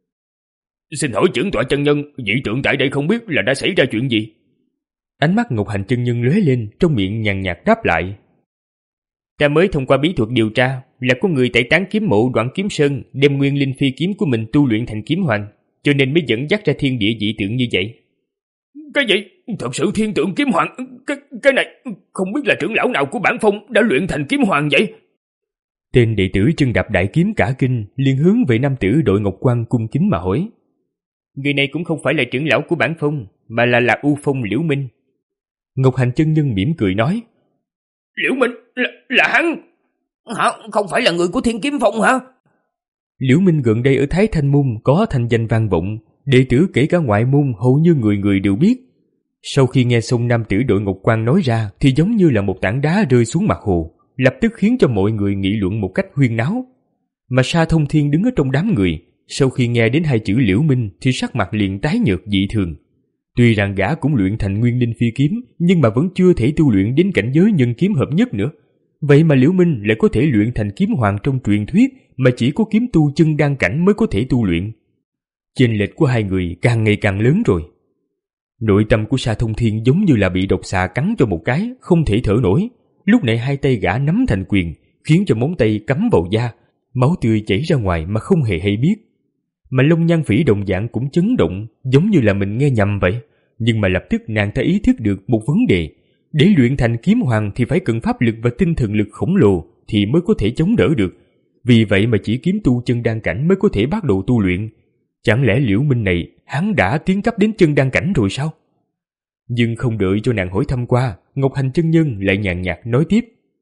Xin hỏi trưởng tọa chân nhân, dị tượng tại đây không biết là đã xảy ra chuyện gì? Ánh mắt Ngọc Hành chân nhân lóe lên, trong miệng nhàn nhạt đáp lại: Ta mới thông qua bí thuật điều tra là có người tại tán kiếm mộ Đoạn Kiếm Sơn đem nguyên linh phi kiếm của mình tu luyện thành kiếm hoàng, cho nên mới dẫn dắt ra thiên địa dị tượng như vậy. Cái gì? Thật sự thiên tượng kiếm hoàng? Cái, cái này không biết là trưởng lão nào của bản phong đã luyện thành kiếm hoàng vậy? Tên đệ tử chân đạp đại kiếm cả kinh, liền hướng về nam tử đội ngọc quan cung kính mà hỏi. Người này cũng không phải là trưởng lão của bản phong, mà là Lạc U Phong Liễu Minh. Ngọc Hành chân nhân mỉm cười nói. Liễu Minh là, là hắn? Hả? Không phải là người của Thiên Kiếm Phong hả? Liễu Minh gần đây ở Thái Thanh Môn có thanh danh vang vọng, đệ tử kể cả ngoại môn hầu như người người đều biết. Sau khi nghe xong nam tử đội ngọc quan nói ra thì giống như là một tảng đá rơi xuống mặt hồ, lập tức khiến cho mọi người nghị luận một cách huyên náo. Mà Sa Thông Thiên đứng ở trong đám người, sau khi nghe đến hai chữ Liễu Minh thì sắc mặt liền tái nhợt dị thường. Tuy rằng gã cũng luyện thành nguyên linh phi kiếm, nhưng mà vẫn chưa thể tu luyện đến cảnh giới nhân kiếm hợp nhất nữa. Vậy mà Liễu Minh lại có thể luyện thành kiếm hoàng trong truyền thuyết mà chỉ có kiếm tu chân đan cảnh mới có thể tu luyện. Chênh lệch của hai người càng ngày càng lớn rồi. Nội tâm của Sa Thông Thiên giống như là bị độc xà cắn cho một cái, không thể thở nổi. Lúc này hai tay gã nắm thành quyền, khiến cho móng tay cắm vào da, máu tươi chảy ra ngoài mà không hề hay biết. Mà Long Nhan Phỉ đồng dạng cũng chấn động, giống như là mình nghe nhầm vậy. Nhưng mà lập tức nàng ta ý thức được một vấn đề. Để luyện thành kiếm hoàng thì phải cần pháp lực và tinh thần lực khổng lồ thì mới có thể chống đỡ được. Vì vậy mà chỉ kiếm tu chân đan cảnh mới có thể bắt đầu tu luyện. Chẳng lẽ Liễu Minh này hắn đã tiến cấp đến chân đan cảnh rồi sao? Nhưng không đợi cho nàng hỏi thăm qua, Ngọc Hành chân nhân lại nhàn nhạt nói tiếp.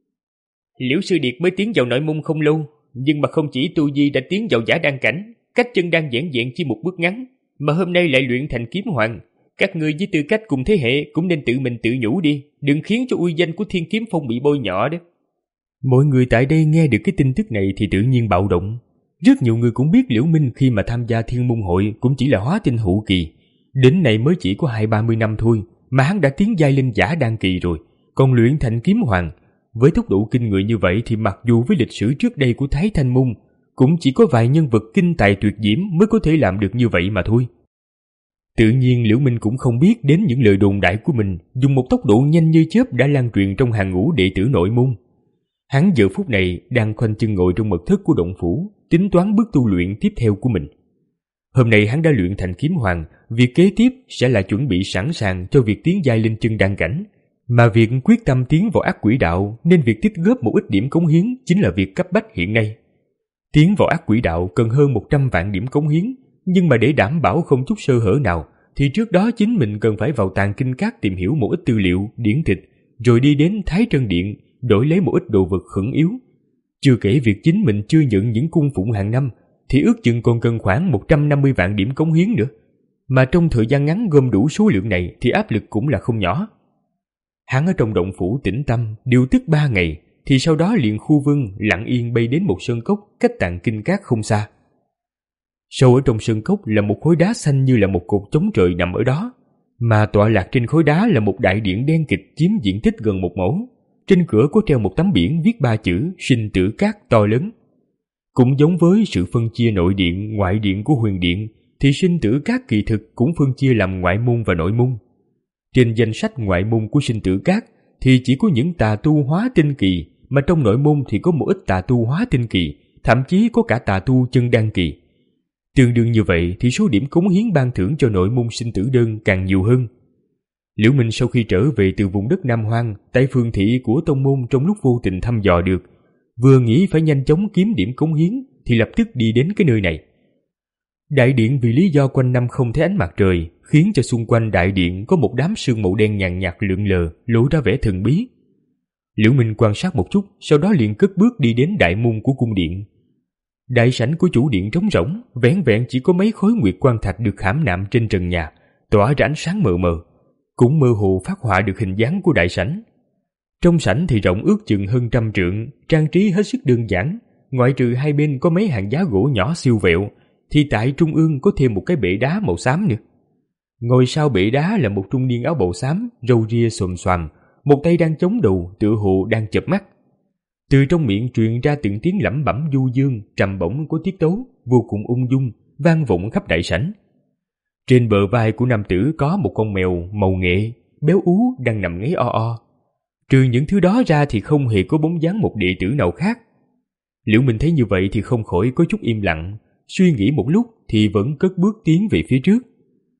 Liễu Sư Điệt mới tiến vào nội môn không lâu, nhưng mà không chỉ tu vi đã tiến vào giả đan cảnh, cách chân đan giản dị chỉ một bước ngắn, mà hôm nay lại luyện thành kiếm hoàng. Các ngươi với tư cách cùng thế hệ cũng nên tự mình tự nhủ đi, đừng khiến cho uy danh của Thiên Kiếm Phong bị bôi nhọ đó. Mọi người tại đây nghe được cái tin tức này thì tự nhiên bạo động. Rất nhiều người cũng biết Liễu Minh khi mà tham gia Thiên Môn Hội cũng chỉ là hóa tinh hậu kỳ. Đến nay mới chỉ có hai ba mươi năm thôi mà hắn đã tiến giai lên giả đan kỳ rồi, còn luyện thành kiếm hoàng. Với tốc độ kinh người như vậy thì mặc dù với lịch sử trước đây của Thái Thanh Môn cũng chỉ có vài nhân vật kinh tài tuyệt diễm mới có thể làm được như vậy mà thôi. Tự nhiên Liễu Minh cũng không biết đến những lời đồn đại của mình dùng một tốc độ nhanh như chớp đã lan truyền trong hàng ngũ đệ tử nội môn. Hắn giờ phút này đang khoanh chân ngồi trong mật thất của động phủ, tính toán bước tu luyện tiếp theo của mình. Hôm nay hắn đã luyện thành kiếm hoàng, việc kế tiếp sẽ là chuẩn bị sẵn sàng cho việc tiến giai lên chân đan cảnh. Mà việc quyết tâm tiến vào ác quỷ đạo nên việc tích góp một ít điểm cống hiến chính là việc cấp bách hiện nay. Tiến vào ác quỷ đạo cần hơn một trăm vạn điểm cống hiến, nhưng mà để đảm bảo không chút sơ hở nào thì trước đó chính mình cần phải vào Tàng Kinh Các tìm hiểu một ít tư liệu, điển tịch, rồi đi đến Thái Trân Điện đổi lấy một ít đồ vật khẩn yếu. Chưa kể việc chính mình chưa nhận những cung phụng hàng năm thì ước chừng còn cần khoảng một trăm năm mươi vạn điểm cống hiến nữa. Mà trong thời gian ngắn gom đủ số lượng này thì áp lực cũng là không nhỏ. Hắn ở trong động phủ tĩnh tâm điều tức ba ngày thì sau đó liền khu vân lặng yên bay đến một sơn cốc cách Tàng Kinh Các không xa. Sâu ở trong sơn cốc là một khối đá xanh như là một cột chống trời nằm ở đó, mà tọa lạc trên khối đá là một đại điện đen kịch chiếm diện tích gần một mẫu. Trên cửa có treo một tấm biển viết ba chữ Sinh Tử Các to lớn. Cũng giống với sự phân chia nội điện, ngoại điện của huyền điện thì Sinh Tử Các kỳ thực cũng phân chia làm ngoại môn và nội môn. Trên danh sách ngoại môn của Sinh Tử Các thì chỉ có những tà tu hóa tinh kỳ, mà trong nội môn thì có một ít tà tu hóa tinh kỳ, thậm chí có cả tà tu chân đan kỳ. Tương đương như vậy thì số điểm cống hiến ban thưởng cho nội môn sinh tử đơn càng nhiều hơn. Liễu Minh sau khi trở về từ vùng đất Nam Hoang tại phường thị của tông môn trong lúc vô tình thăm dò được, vừa nghĩ phải nhanh chóng kiếm điểm cống hiến thì lập tức đi đến cái nơi này. Đại điện vì lý do quanh năm không thấy ánh mặt trời khiến cho xung quanh đại điện có một đám sương màu đen nhàn nhạt lượn lờ, lộ ra vẻ thần bí. Liễu Minh quan sát một chút, sau đó liền cất bước đi đến đại môn của cung điện. Đại sảnh của chủ điện trống rỗng, vẻn vẹn chỉ có mấy khối nguyệt quan thạch được khảm nạm trên trần nhà, tỏa ra ánh sáng mờ mờ, cũng mơ hồ phát họa được hình dáng của đại sảnh. Trong sảnh thì rộng ước chừng hơn trăm trượng, trang trí hết sức đơn giản, ngoại trừ hai bên có mấy hàng giá gỗ nhỏ siêu vẹo, thì tại trung ương có thêm một cái bệ đá màu xám nữa. Ngồi sau bệ đá là một trung niên áo bào xám, râu ria xồm xoàm, một tay đang chống đầu, tựa hồ đang chợp mắt. Từ trong miệng truyền ra từng tiếng lẩm bẩm du dương, trầm bổng của tiết tấu, vô cùng ung dung, vang vọng khắp đại sảnh. Trên bờ vai của nam tử có một con mèo màu nghệ, béo ú đang nằm ngáy o o. Trừ những thứ đó ra thì không hề có bóng dáng một đệ tử nào khác. Liễu Minh thấy như vậy thì không khỏi có chút im lặng, suy nghĩ một lúc thì vẫn cất bước tiến về phía trước.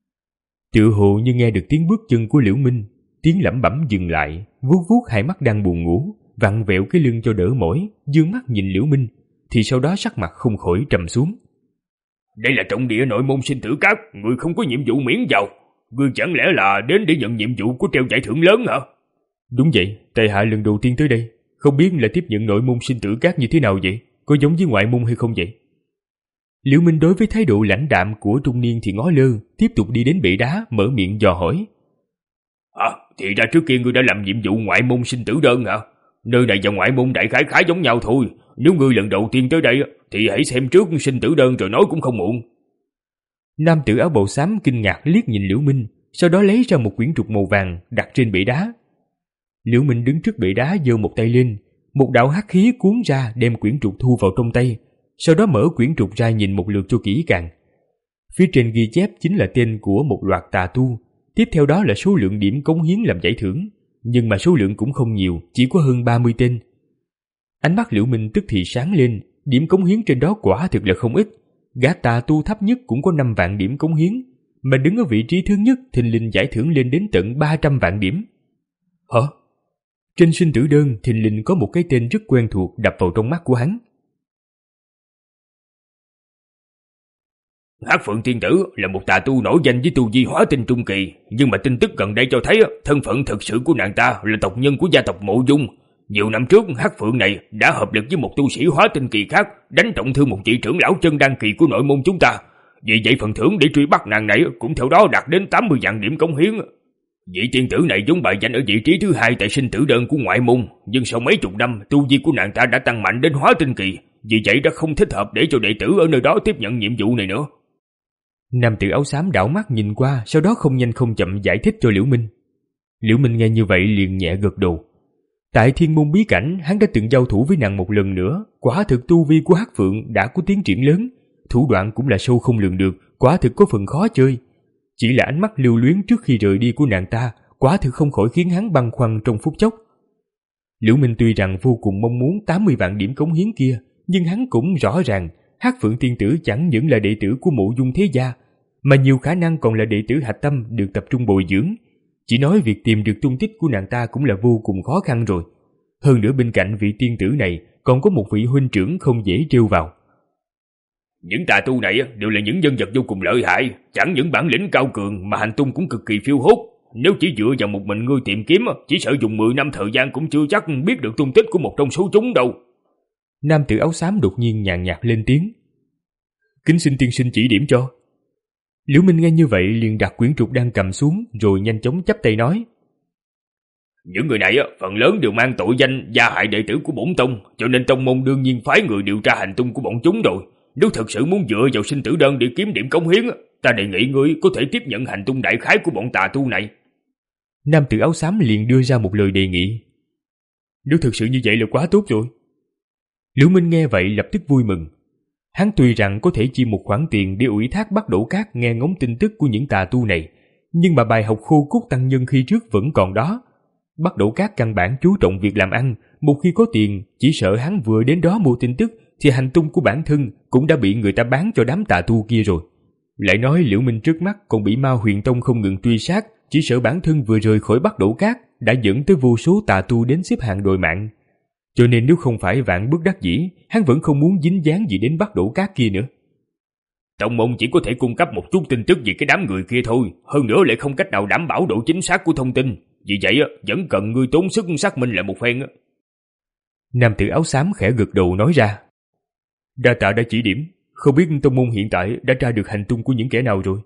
Tựa hồ như nghe được tiếng bước chân của Liễu Minh, tiếng lẩm bẩm dừng lại, vuốt vuốt hai mắt đang buồn ngủ, vặn vẹo cái lưng cho đỡ mỏi, dương mắt nhìn Liễu Minh, thì sau đó sắc mặt không khỏi trầm xuống. Đây là trọng địa nội môn Sinh Tử Các, người không có nhiệm vụ miễn vào. Ngươi chẳng lẽ là đến để nhận nhiệm vụ của treo giải thưởng lớn hả? Đúng vậy, tại hạ lần đầu tiên tới đây, không biết là tiếp nhận nội môn Sinh Tử Các như thế nào vậy, có giống với ngoại môn hay không vậy? Liễu Minh đối với thái độ lãnh đạm của trung niên thì ngó lơ, tiếp tục đi đến bệ đá, mở miệng dò hỏi. À, thì ra trước kia ngươi đã làm nhiệm vụ ngoại môn sinh tử đơn hả? Nơi này và ngoại môn đại khái khá giống nhau thôi. Nếu ngươi lần đầu tiên tới đây thì hãy xem trước sinh tử đơn rồi nói cũng không muộn. Nam tử áo bào xám kinh ngạc liếc nhìn Liễu Minh, sau đó lấy ra một quyển trục màu vàng đặt trên bệ đá. Liễu Minh đứng trước bệ đá giơ một tay lên, một đạo hắc khí cuốn ra đem quyển trục thu vào trong tay, sau đó mở quyển trục ra nhìn một lượt cho kỹ càng. Phía trên ghi chép chính là tên của một loạt tà tu, tiếp theo đó là số lượng điểm cống hiến làm giải thưởng, nhưng mà số lượng cũng không nhiều, chỉ có hơn ba mươi tên. Ánh mắt Liễu Minh tức thì sáng lên, điểm cống hiến trên đó quả thực là không ít. Gã tà tu thấp nhất cũng có năm vạn điểm cống hiến, mà đứng ở vị trí thứ nhất thình lình giải thưởng lên đến tận ba trăm vạn điểm. Hả? Trên sinh tử đơn thình lình có một cái tên rất quen thuộc đập vào trong mắt của hắn. Hắc Phượng Tiên Tử là một tà tu nổi danh với tu vi hóa tinh trung kỳ, nhưng mà tin tức gần đây cho thấy thân phận thực sự của nàng ta là tộc nhân của gia tộc Mộ Dung. Nhiều năm trước, Hắc Phượng này đã hợp lực với một tu sĩ hóa tinh kỳ khác đánh trọng thương một vị trưởng lão chân đan kỳ của nội môn chúng ta. Vì vậy phần thưởng để truy bắt nàng này cũng theo đó đạt đến tám mươi vạn điểm cống hiến. Vị tiên tử này vốn bài danh ở vị trí thứ hai tại sinh tử đơn của ngoại môn, nhưng sau mấy chục năm tu vi của nàng ta đã tăng mạnh đến hóa tinh kỳ, vì vậy đã không thích hợp để cho đệ tử ở nơi đó tiếp nhận nhiệm vụ này nữa. Nam tử áo xám đảo mắt nhìn qua, sau đó không nhanh không chậm giải thích cho Liễu Minh. Liễu Minh nghe như vậy liền nhẹ gật đầu. Tại Thiên Môn bí cảnh, hắn đã từng giao thủ với nàng một lần nữa, quả thực tu vi của Hắc Phượng đã có tiến triển lớn, thủ đoạn cũng là sâu không lường được, quả thực có phần khó chơi. Chỉ là ánh mắt lưu luyến trước khi rời đi của nàng ta, quả thực không khỏi khiến hắn băn khoăn trong phút chốc. Liễu Minh tuy rằng vô cùng mong muốn tám mươi vạn điểm cống hiến kia, nhưng hắn cũng rõ ràng Hắc Phượng tiên tử chẳng những là đệ tử của Mộ Dung thế gia, mà nhiều khả năng còn là đệ tử hạch tâm được tập trung bồi dưỡng. Chỉ nói việc tìm được tung tích của nàng ta cũng là vô cùng khó khăn rồi. Hơn nữa bên cạnh vị tiên tử này còn có một vị huynh trưởng không dễ trêu vào. Những tà tu này đều là những nhân vật vô cùng lợi hại, chẳng những bản lĩnh cao cường mà hành tung cũng cực kỳ phiêu hốt. Nếu chỉ dựa vào một mình ngươi tìm kiếm, chỉ sợ dùng mười năm thời gian cũng chưa chắc biết được tung tích của một trong số chúng đâu. Nam tử áo xám đột nhiên nhàn nhạt lên tiếng. Kính xin tiên sinh chỉ điểm cho. Liễu Minh nghe như vậy liền đặt quyển trục đang cầm xuống rồi nhanh chóng chắp tay nói. Những người này phần lớn đều mang tội danh gia hại đệ tử của bổn tông, cho nên tông môn đương nhiên phái người điều tra hành tung của bọn chúng rồi. Nếu thật sự muốn dựa vào sinh tử đơn để kiếm điểm cống hiến, ta đề nghị ngươi có thể tiếp nhận hành tung đại khái của bọn tà tu này. Nam tử áo xám liền đưa ra một lời đề nghị. Nếu thật sự như vậy là quá tốt rồi. Liễu Minh nghe vậy lập tức vui mừng. Hắn tuy rằng có thể chi một khoản tiền để ủy thác Bắc Đỗ Cát nghe ngóng tin tức của những tà tu này, nhưng mà bài học khô cốt tăng nhân khi trước vẫn còn đó. Bắc Đỗ Cát căn bản chú trọng việc làm ăn, một khi có tiền, chỉ sợ hắn vừa đến đó mua tin tức thì hành tung của bản thân cũng đã bị người ta bán cho đám tà tu kia rồi. Lại nói Liễu Minh trước mắt còn bị Ma Huyền Tông không ngừng truy sát, chỉ sợ bản thân vừa rời khỏi Bắc Đỗ Cát đã dẫn tới vô số tà tu đến xếp hạng đòi mạng. Cho nên nếu không phải vạn bất đắc dĩ, hắn vẫn không muốn dính dáng gì đến Bắc Đỗ Cát kia nữa. Tông môn chỉ có thể cung cấp một chút tin tức về cái đám người kia thôi, hơn nữa lại không cách nào đảm bảo độ chính xác của thông tin. Vì vậy vẫn cần ngươi tốn sức xác minh lại một phen. Nam tử áo xám khẽ gật đầu nói ra. Đa tạ đã chỉ điểm, không biết tông môn hiện tại đã tra được hành tung của những kẻ nào rồi.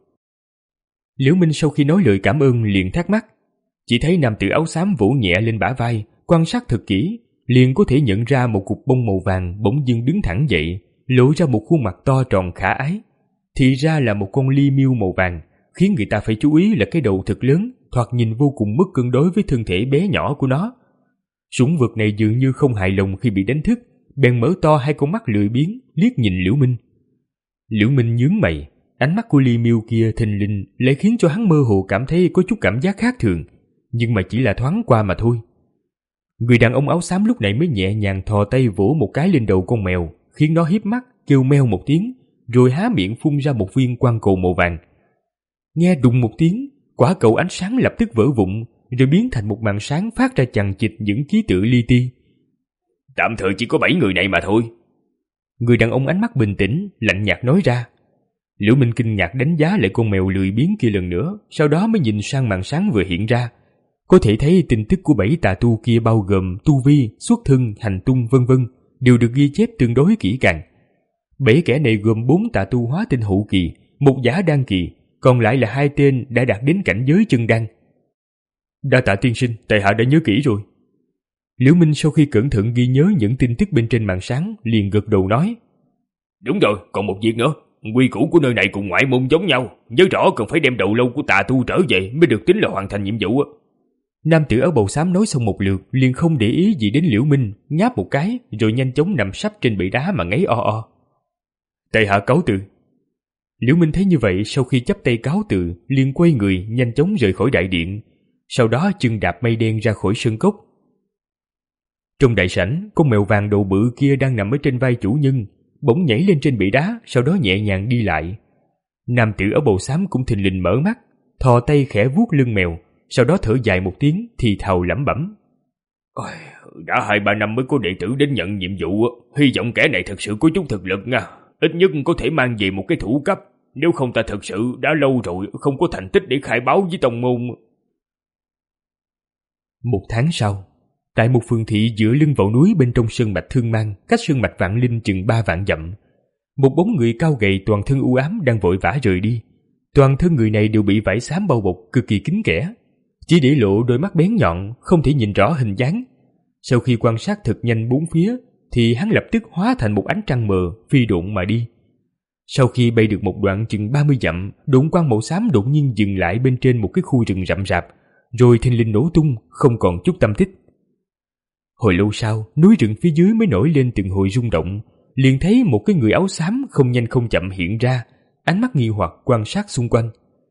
Liễu Minh sau khi nói lời cảm ơn liền thắc mắc. Chỉ thấy nam tử áo xám vỗ nhẹ lên bả vai, quan sát thật kỹ, liền có thể nhận ra một cục bông màu vàng bỗng dưng đứng thẳng dậy, lộ ra một khuôn mặt to tròn khả ái. Thì ra là một con ly miêu màu vàng, khiến người ta phải chú ý là cái đầu thật lớn, thoạt nhìn vô cùng mất cân đối với thân thể bé nhỏ của nó. Sủng vật này dường như không hài lòng khi bị đánh thức, bèn mở to hai con mắt lười biếng liếc nhìn Liễu Minh. Liễu Minh nhướng mày, ánh mắt của ly miêu kia thình lình lại khiến cho hắn mơ hồ cảm thấy có chút cảm giác khác thường, nhưng mà chỉ là thoáng qua mà thôi. Người đàn ông áo xám lúc này mới nhẹ nhàng thò tay vỗ một cái lên đầu con mèo, khiến nó híp mắt kêu meo một tiếng, rồi há miệng phun ra một viên quang cầu màu vàng. Nghe đùng một tiếng, quả cầu ánh sáng lập tức vỡ vụn, rồi biến thành một màn sáng phát ra chằng chịt những ký tự li ti. Tạm thời chỉ có bảy người này mà thôi. Người đàn ông ánh mắt bình tĩnh, lạnh nhạt nói ra. Liễu Minh kinh ngạc đánh giá lại con mèo lười biếng kia lần nữa, sau đó mới nhìn sang màn sáng vừa hiện ra. Có thể thấy tin tức của bảy tà tu kia bao gồm tu vi, xuất thân, hành tung vân vân đều được ghi chép tương đối kỹ càng. Bảy kẻ này gồm bốn tà tu hóa tinh hậu kỳ, một giả đan kỳ, còn lại là hai tên đã đạt đến cảnh giới chân đan. Đa tạ tiên sinh, tại hạ đã nhớ kỹ rồi. Liễu Minh sau khi cẩn thận ghi nhớ những tin tức bên trên màn sáng, liền gật đầu nói: Đúng rồi, còn một việc nữa. Quy củ của nơi này cùng ngoại môn giống nhau, nhớ rõ cần phải đem đầu lâu của tà tu trở về mới được tính là hoàn thành nhiệm vụ. Nam tử áo bào xám nói xong một lượt, liền không để ý gì đến Liễu Minh, ngáp một cái rồi nhanh chóng nằm sấp trên bệ đá mà ngáy o o. Tại hạ cáo từ. Liễu Minh thấy như vậy, sau khi chắp tay cáo từ, liền quay người nhanh chóng rời khỏi đại điện, sau đó chân đạp mây đen ra khỏi sân cốc. Trong đại sảnh, con mèo vàng đầu bự kia đang nằm ở trên vai chủ nhân, bỗng nhảy lên trên bệ đá, sau đó nhẹ nhàng đi lại. Nam tử áo bào xám cũng thình lình mở mắt, thò tay khẽ vuốt lưng mèo, sau đó thở dài một tiếng thì thào lẩm bẩm: Ôi, đã hai ba năm mới có đệ tử đến nhận nhiệm vụ, hy vọng kẻ này thật sự có chút thực lực nha, ít nhất có thể mang về một cái thủ cấp, nếu không ta thật sự đã lâu rồi không có thành tích để khai báo với tông môn. Một tháng sau, tại một phường thị dựa lưng vào núi bên trong sơn mạch Thương Mang, cách sơn mạch Vạn Linh chừng ba vạn dặm, một bóng người cao gầy toàn thân u ám đang vội vã rời đi. Toàn thân người này đều bị vải xám bao bọc cực kỳ kín kẽ, chỉ để lộ đôi mắt bén nhọn, không thể nhìn rõ hình dáng. Sau khi quan sát thật nhanh bốn phía, thì hắn lập tức hóa thành một ánh trăng mờ, phi độn mà đi. Sau khi bay được một đoạn chừng ba mươi dặm, độn quang màu xám đột nhiên dừng lại bên trên một cái khu rừng rậm rạp, rồi thình lình nổ tung, không còn chút tâm tích. Hồi lâu sau, núi rừng phía dưới mới nổi lên từng hồi rung động, liền thấy một cái người áo xám không nhanh không chậm hiện ra, ánh mắt nghi hoặc quan sát xung quanh.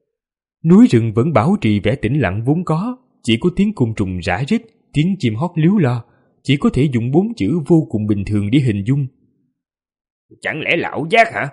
Núi rừng vẫn bảo trì vẻ tĩnh lặng vốn có, chỉ có tiếng côn trùng rã rít, tiếng chim hót líu lo, chỉ có thể dùng bốn chữ vô cùng bình thường để hình dung. Chẳng lẽ là ảo giác hả?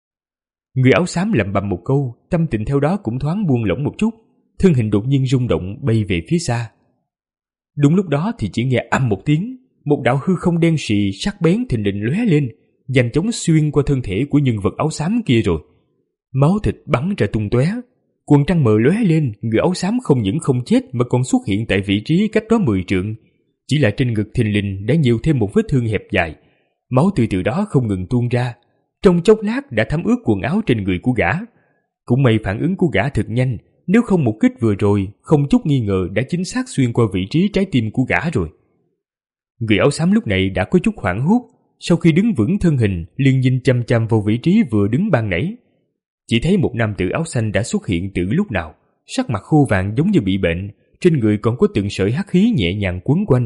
Người áo xám lẩm bẩm một câu, tâm tình theo đó cũng thoáng buông lỏng một chút, thân hình đột nhiên rung động bay về phía xa. Đúng lúc đó thì chỉ nghe ầm một tiếng, một đạo hư không đen sì sắc bén thình lình lóe lên, nhanh chóng xuyên qua thân thể của nhân vật áo xám kia rồi. Máu thịt bắn ra tung tóe, quần trăng mờ lóe lên, người áo xám không những không chết mà còn xuất hiện tại vị trí cách đó mười trượng, chỉ là trên ngực thình lình đã nhiều thêm một vết thương hẹp dài, máu tươi từ đó không ngừng tuôn ra, trong chốc lát đã thấm ướt quần áo trên người của gã. Cũng may phản ứng của gã thật nhanh, nếu không một kích vừa rồi không chút nghi ngờ đã chính xác xuyên qua vị trí trái tim của gã rồi. Người áo xám lúc này đã có chút hoảng hốt, sau khi đứng vững thân hình liền nhìn chăm chăm vào vị trí vừa đứng ban nãy. Chỉ thấy một nam tử áo xanh đã xuất hiện từ lúc nào, sắc mặt khô vàng giống như bị bệnh, trên người còn có từng sợi hắc khí nhẹ nhàng quấn quanh.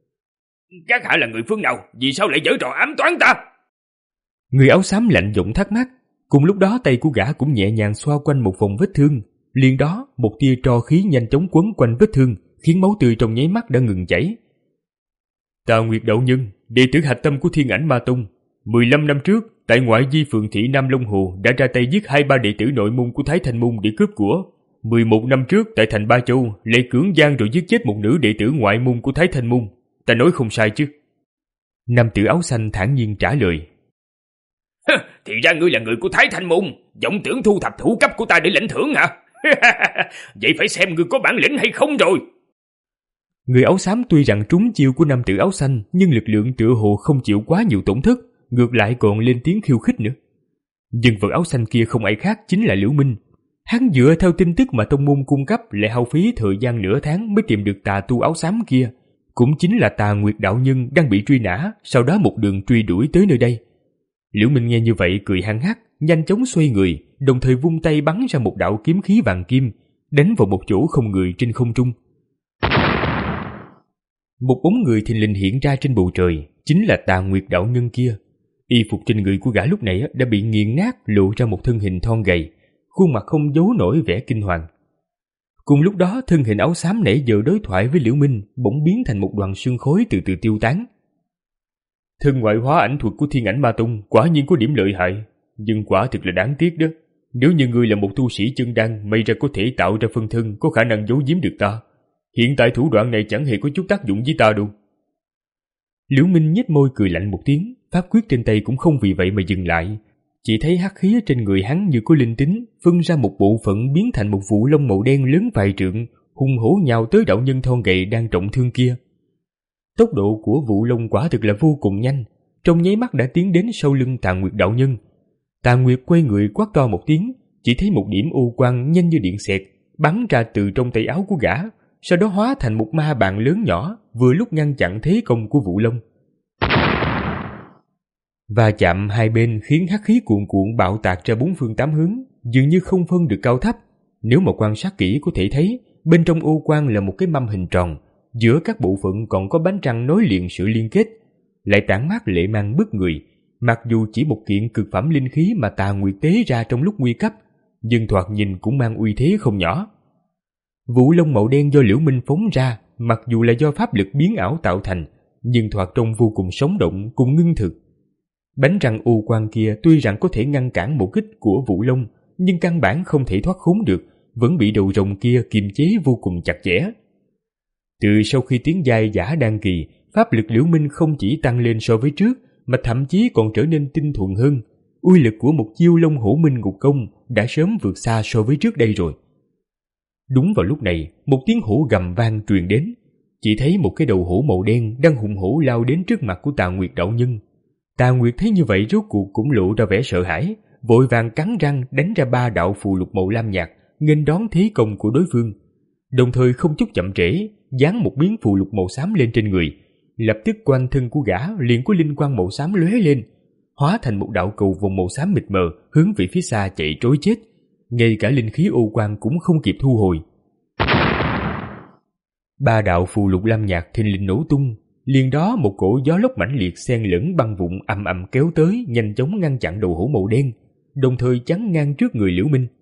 Các hạ là người phương nào? Vì sao lại giở trò ám toán ta? Người áo xám lạnh giọng thắc mắc. Cùng lúc đó tay của gã cũng nhẹ nhàng xoa quanh một vòng vết thương, liền đó một tia tro khí nhanh chóng quấn quanh vết thương, khiến máu tươi trong nháy mắt đã ngừng chảy. Ta Nguyệt đạo nhân, đệ tử hạch tâm của Thiên Ảnh Ma Tông, mười lăm năm trước tại ngoại vi phường thị Nam Long Hồ đã ra tay giết hai ba đệ tử nội môn của Thái Thanh Môn để cướp của. Mười một năm trước tại thành Ba Châu lại cưỡng gian rồi giết chết một nữ đệ tử ngoại môn của Thái Thanh Môn. Ta nói không sai chứ? Nam tử áo xanh thản nhiên trả lời. Thì ra ngươi là người của Thái Thanh Môn, vọng tưởng thu thập thủ cấp của ta để lãnh thưởng hả? Vậy phải xem ngươi có bản lĩnh hay không rồi. Người áo xám tuy rằng trúng chiêu của nam tử áo xanh, nhưng lực lượng tựa hồ không chịu quá nhiều tổn thất, ngược lại còn lên tiếng khiêu khích nữa. Nhân vật áo xanh kia không ai khác chính là Liễu Minh. Hắn dựa theo tin tức mà tông môn cung cấp lại hao phí thời gian nửa tháng mới tìm được tà tu áo xám kia, cũng chính là Tà Nguyệt đạo nhân đang bị truy nã, sau đó một đường truy đuổi tới nơi đây. Liễu Minh nghe như vậy cười hăng hắc, nhanh chóng xoay người, đồng thời vung tay bắn ra một đạo kiếm khí vàng kim, đánh vào một chỗ không người trên không trung. Một bóng người thình lình hiện ra trên bầu trời, chính là Tà Nguyệt đạo nhân kia. Y phục trên người của gã lúc này đã bị nghiền nát, lộ ra một thân hình thon gầy, khuôn mặt không giấu nổi vẻ kinh hoàng. Cùng lúc đó, thân hình áo xám nãy giờ đối thoại với Liễu Minh bỗng biến thành một đoàn sương khói từ từ tiêu tán. Thân ngoại hóa ảnh thuật của Thiên Ảnh Ma Tông quả nhiên có điểm lợi hại, nhưng quả thực là đáng tiếc đó. Nếu như ngươi là một tu sĩ chân đan, may ra có thể tạo ra phân thân có khả năng giấu giếm được ta. Hiện tại thủ đoạn này chẳng hề có chút tác dụng với ta đâu. Liễu Minh nhếch môi cười lạnh một tiếng, pháp quyết trên tay cũng không vì vậy mà dừng lại. Chỉ thấy hắc khí trên người hắn như có linh tính, phân ra một bộ phận biến thành một vụ lông màu đen lớn vài trượng, hung hổ nhào tới đạo nhân thon gầy đang trọng thương kia. Tốc độ của vụ lông quả thực là vô cùng nhanh, trong nháy mắt đã tiến đến sau lưng Tà Nguyệt đạo nhân. Tà Nguyệt quay người quát to một tiếng, chỉ thấy một điểm ô quang nhanh như điện xẹt bắn ra từ trong tay áo của gã, sau đó hóa thành một ma bàn lớn nhỏ, vừa lúc ngăn chặn thế công của Vũ Long. Va chạm hai bên khiến hắc khí cuồn cuộn bạo tạc ra bốn phương tám hướng, dường như không phân được cao thấp. Nếu mà quan sát kỹ có thể thấy, bên trong ô quan là một cái mâm hình tròn, giữa các bộ phận còn có bánh răng nối liền sự liên kết, lại tản mát lệ mang bức người. Mặc dù chỉ một kiện cực phẩm linh khí mà Tà Nguyệt tế ra trong lúc nguy cấp, nhưng thoạt nhìn cũng mang uy thế không nhỏ. Vũ Long màu đen do Liễu Minh phóng ra, mặc dù là do pháp lực biến ảo tạo thành, nhưng thoạt trông vô cùng sống động cùng ngưng thực. Bánh răng ô quan kia tuy rằng có thể ngăn cản một kích của Vũ Long, nhưng căn bản không thể thoát khốn được, vẫn bị đầu rồng kia kiềm chế vô cùng chặt chẽ. Từ sau khi tiến giai giả đan kỳ, pháp lực Liễu Minh không chỉ tăng lên so với trước, mà thậm chí còn trở nên tinh thuần hơn. Uy lực của một chiêu Long Hổ Minh Ngục Công đã sớm vượt xa so với trước đây rồi. Đúng vào lúc này, một tiếng hổ gầm vang truyền đến. Chỉ thấy một cái đầu hổ màu đen đang hùng hổ lao đến trước mặt của Tà Nguyệt đạo nhân. Tà Nguyệt thấy như vậy rốt cuộc cũng lộ ra vẻ sợ hãi, vội vàng cắn răng đánh ra ba đạo phù lục màu lam nhạt, nghênh đón thế công của đối phương. Đồng thời không chút chậm trễ, dán một miếng phù lục màu xám lên trên người. Lập tức quanh thân của gã liền có linh quang màu xám lóe lên, hóa thành một đạo cầu vòng màu xám mịt mờ hướng về phía xa chạy trối chết. Ngay cả linh khí ô quang cũng không kịp thu hồi. Ba đạo phù lục lam nhạt thình lình nổ tung, liền đó một cổ gió lốc mãnh liệt xen lẫn băng vụn ầm ầm kéo tới, nhanh chóng ngăn chặn đầu hổ màu đen, đồng thời chắn ngang trước người Liễu Minh.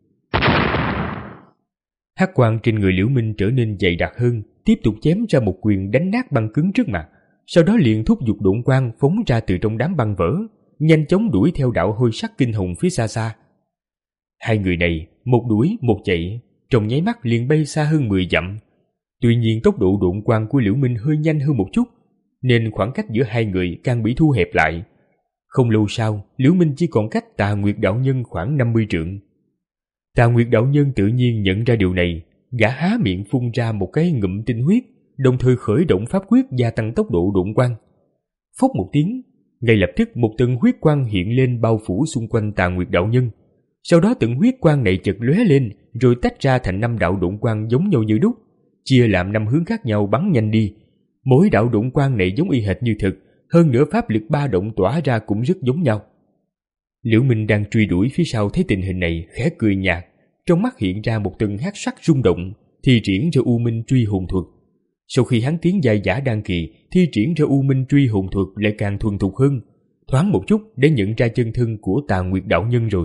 Hắc quang trên người Liễu Minh trở nên dày đặc hơn, tiếp tục chém ra một quyền đánh nát băng cứng trước mặt, sau đó liền thúc giục độn quang phóng ra từ trong đám băng vỡ, nhanh chóng đuổi theo đạo hôi sắc kinh hồng phía xa xa. Hai người này, một đuổi một chạy, trong nháy mắt liền bay xa hơn mười dặm. Tuy nhiên tốc độ độn quang của Liễu Minh hơi nhanh hơn một chút, nên khoảng cách giữa hai người càng bị thu hẹp lại. Không lâu sau, Liễu Minh chỉ còn cách Tà Nguyệt đạo nhân khoảng năm mươi trượng. Tà Nguyệt đạo nhân tự nhiên nhận ra điều này, gã há miệng phun ra một cái ngụm tinh huyết, đồng thời khởi động pháp quyết gia tăng tốc độ độn quang. Phốc một tiếng, ngay lập tức một tầng huyết quang hiện lên bao phủ xung quanh Tà Nguyệt đạo nhân. Sau đó tầng huyết quang này chợt lóe lên, rồi tách ra thành năm đạo độn quang giống nhau như đúc, chia làm năm hướng khác nhau bắn nhanh đi. Mỗi đạo độn quang này giống y hệt như thực, hơn nữa pháp lực ba động tỏa ra cũng rất giống nhau. Liễu Minh đang truy đuổi phía sau thấy tình hình này, khẽ cười nhạt, trong mắt hiện ra một tầng hắc sắc rung động, thi triển ra U Minh Truy Hồn Thuật. Sau khi hắn tiến giai giả đan kỳ, thi triển ra U Minh Truy Hồn Thuật lại càng thuần thục hơn, thoáng một chút để nhận ra chân thân của Tà Nguyệt đạo nhân rồi.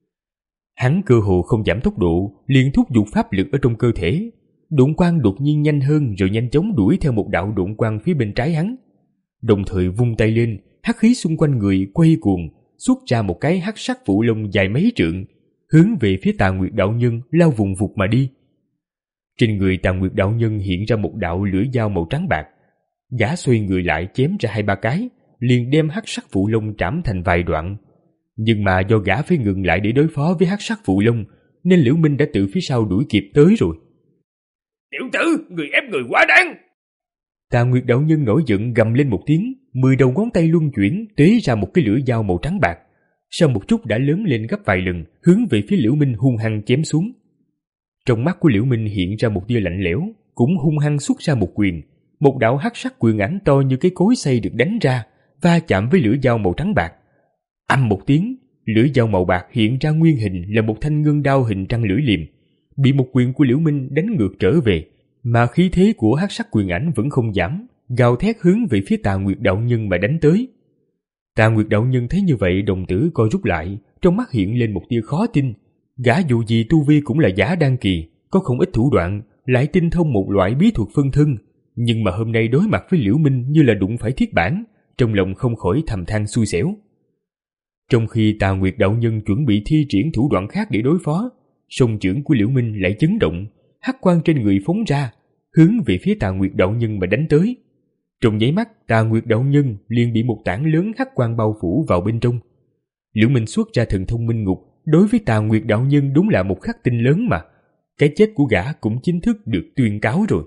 Hắn cơ hồ không giảm tốc độ, liền thúc giục pháp lực ở trong cơ thể. Độn quang đột nhiên nhanh hơn, rồi nhanh chóng đuổi theo một đạo độn quang phía bên trái hắn. Đồng thời vung tay lên, hắc khí xung quanh người quay cuồng, xuất ra một cái hắc sắc phụ lông dài mấy trượng, hướng về phía Tà Nguyệt đạo nhân lao vùng vụt mà đi. Trên người Tà Nguyệt đạo nhân hiện ra một đạo lưỡi dao màu trắng bạc. Gã xoay người lại chém ra hai ba cái, liền đem hắc sắc phụ lông trảm thành vài đoạn. Nhưng mà do gã phải ngừng lại để đối phó với hắc sắc phụ lông, nên Liễu Minh đã từ phía sau đuổi kịp tới rồi. Tiểu tử, người ép người quá đáng! Tà Nguyệt đạo nhân nổi giận gầm lên một tiếng, mười đầu ngón tay luân chuyển tế ra một cái lưỡi dao màu trắng bạc. Sau một chút đã lớn lên gấp vài lần, hướng về phía Liễu Minh hung hăng chém xuống. Trong mắt của Liễu Minh hiện ra một tia lạnh lẽo, cũng hung hăng xuất ra một quyền. Một đạo hắc sắc quyền ảnh to như cái cối xay được đánh ra, va chạm với lưỡi dao màu trắng bạc. Âm một tiếng, lưỡi dao màu bạc hiện ra nguyên hình là một thanh ngân đao hình trăng lưỡi liềm, bị một quyền của Liễu Minh đánh ngược trở về, mà khí thế của hắc sắc quyền ảnh vẫn không giảm, gào thét hướng về phía Tà Nguyệt đạo nhân mà đánh tới. Tà Nguyệt đạo nhân thấy như vậy, đồng tử co rút lại, trong mắt hiện lên một tia khó tin. Gã dù gì tu vi cũng là giả đan kỳ, có không ít thủ đoạn, lại tinh thông một loại bí thuật phân thân, nhưng mà hôm nay đối mặt với Liễu Minh như là đụng phải thiết bản, trong lòng không khỏi thầm than xui xẻo. Trong khi Tà Nguyệt đạo nhân chuẩn bị thi triển thủ đoạn khác để đối phó, song chưởng của Liễu Minh lại chấn động, hắc quang trên người phóng ra, hướng về phía Tà Nguyệt đạo nhân mà đánh tới. Trong nháy mắt, Tà Nguyệt đạo nhân liền bị một tảng lớn hắc quang bao phủ vào bên trong. Liễu Minh xuất ra thần thông minh ngục, đối với Tà Nguyệt đạo nhân đúng là một khắc tinh lớn mà. Cái chết của gã cũng chính thức được tuyên cáo rồi.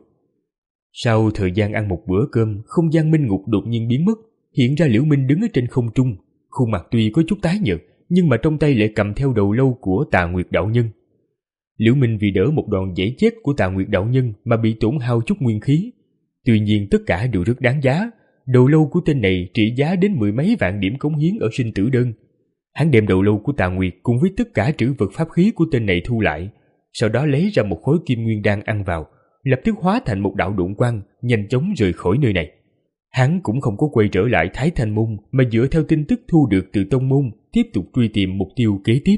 Sau thời gian ăn một bữa cơm, không gian minh ngục đột nhiên biến mất, hiện ra Liễu Minh đứng ở trên không trung, khuôn mặt tuy có chút tái nhợt, nhưng mà trong tay lại cầm theo đầu lâu của Tà Nguyệt đạo nhân. Liễu Minh vì đỡ một đòn dễ chết của Tà Nguyệt đạo nhân mà bị tổn hao chút nguyên khí. Tuy nhiên tất cả đều rất đáng giá. Đầu lâu của tên này trị giá đến mười mấy vạn điểm cống hiến ở sinh tử đơn. Hắn đem đầu lâu của Tà Nguyệt cùng với tất cả trữ vật pháp khí của tên này thu lại, sau đó lấy ra một khối kim nguyên đan ăn vào, lập tức hóa thành một đạo độn quang, nhanh chóng rời khỏi nơi này. Hắn cũng không có quay trở lại Thái Thanh Môn, mà dựa theo tin tức thu được từ tông môn, tiếp tục truy tìm mục tiêu kế tiếp.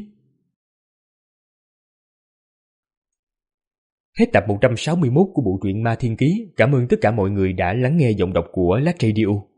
Hết tập một trăm sáu mươi mốt của bộ truyện Ma Thiên Ký. Cảm ơn tất cả mọi người đã lắng nghe giọng đọc của Lát Radio.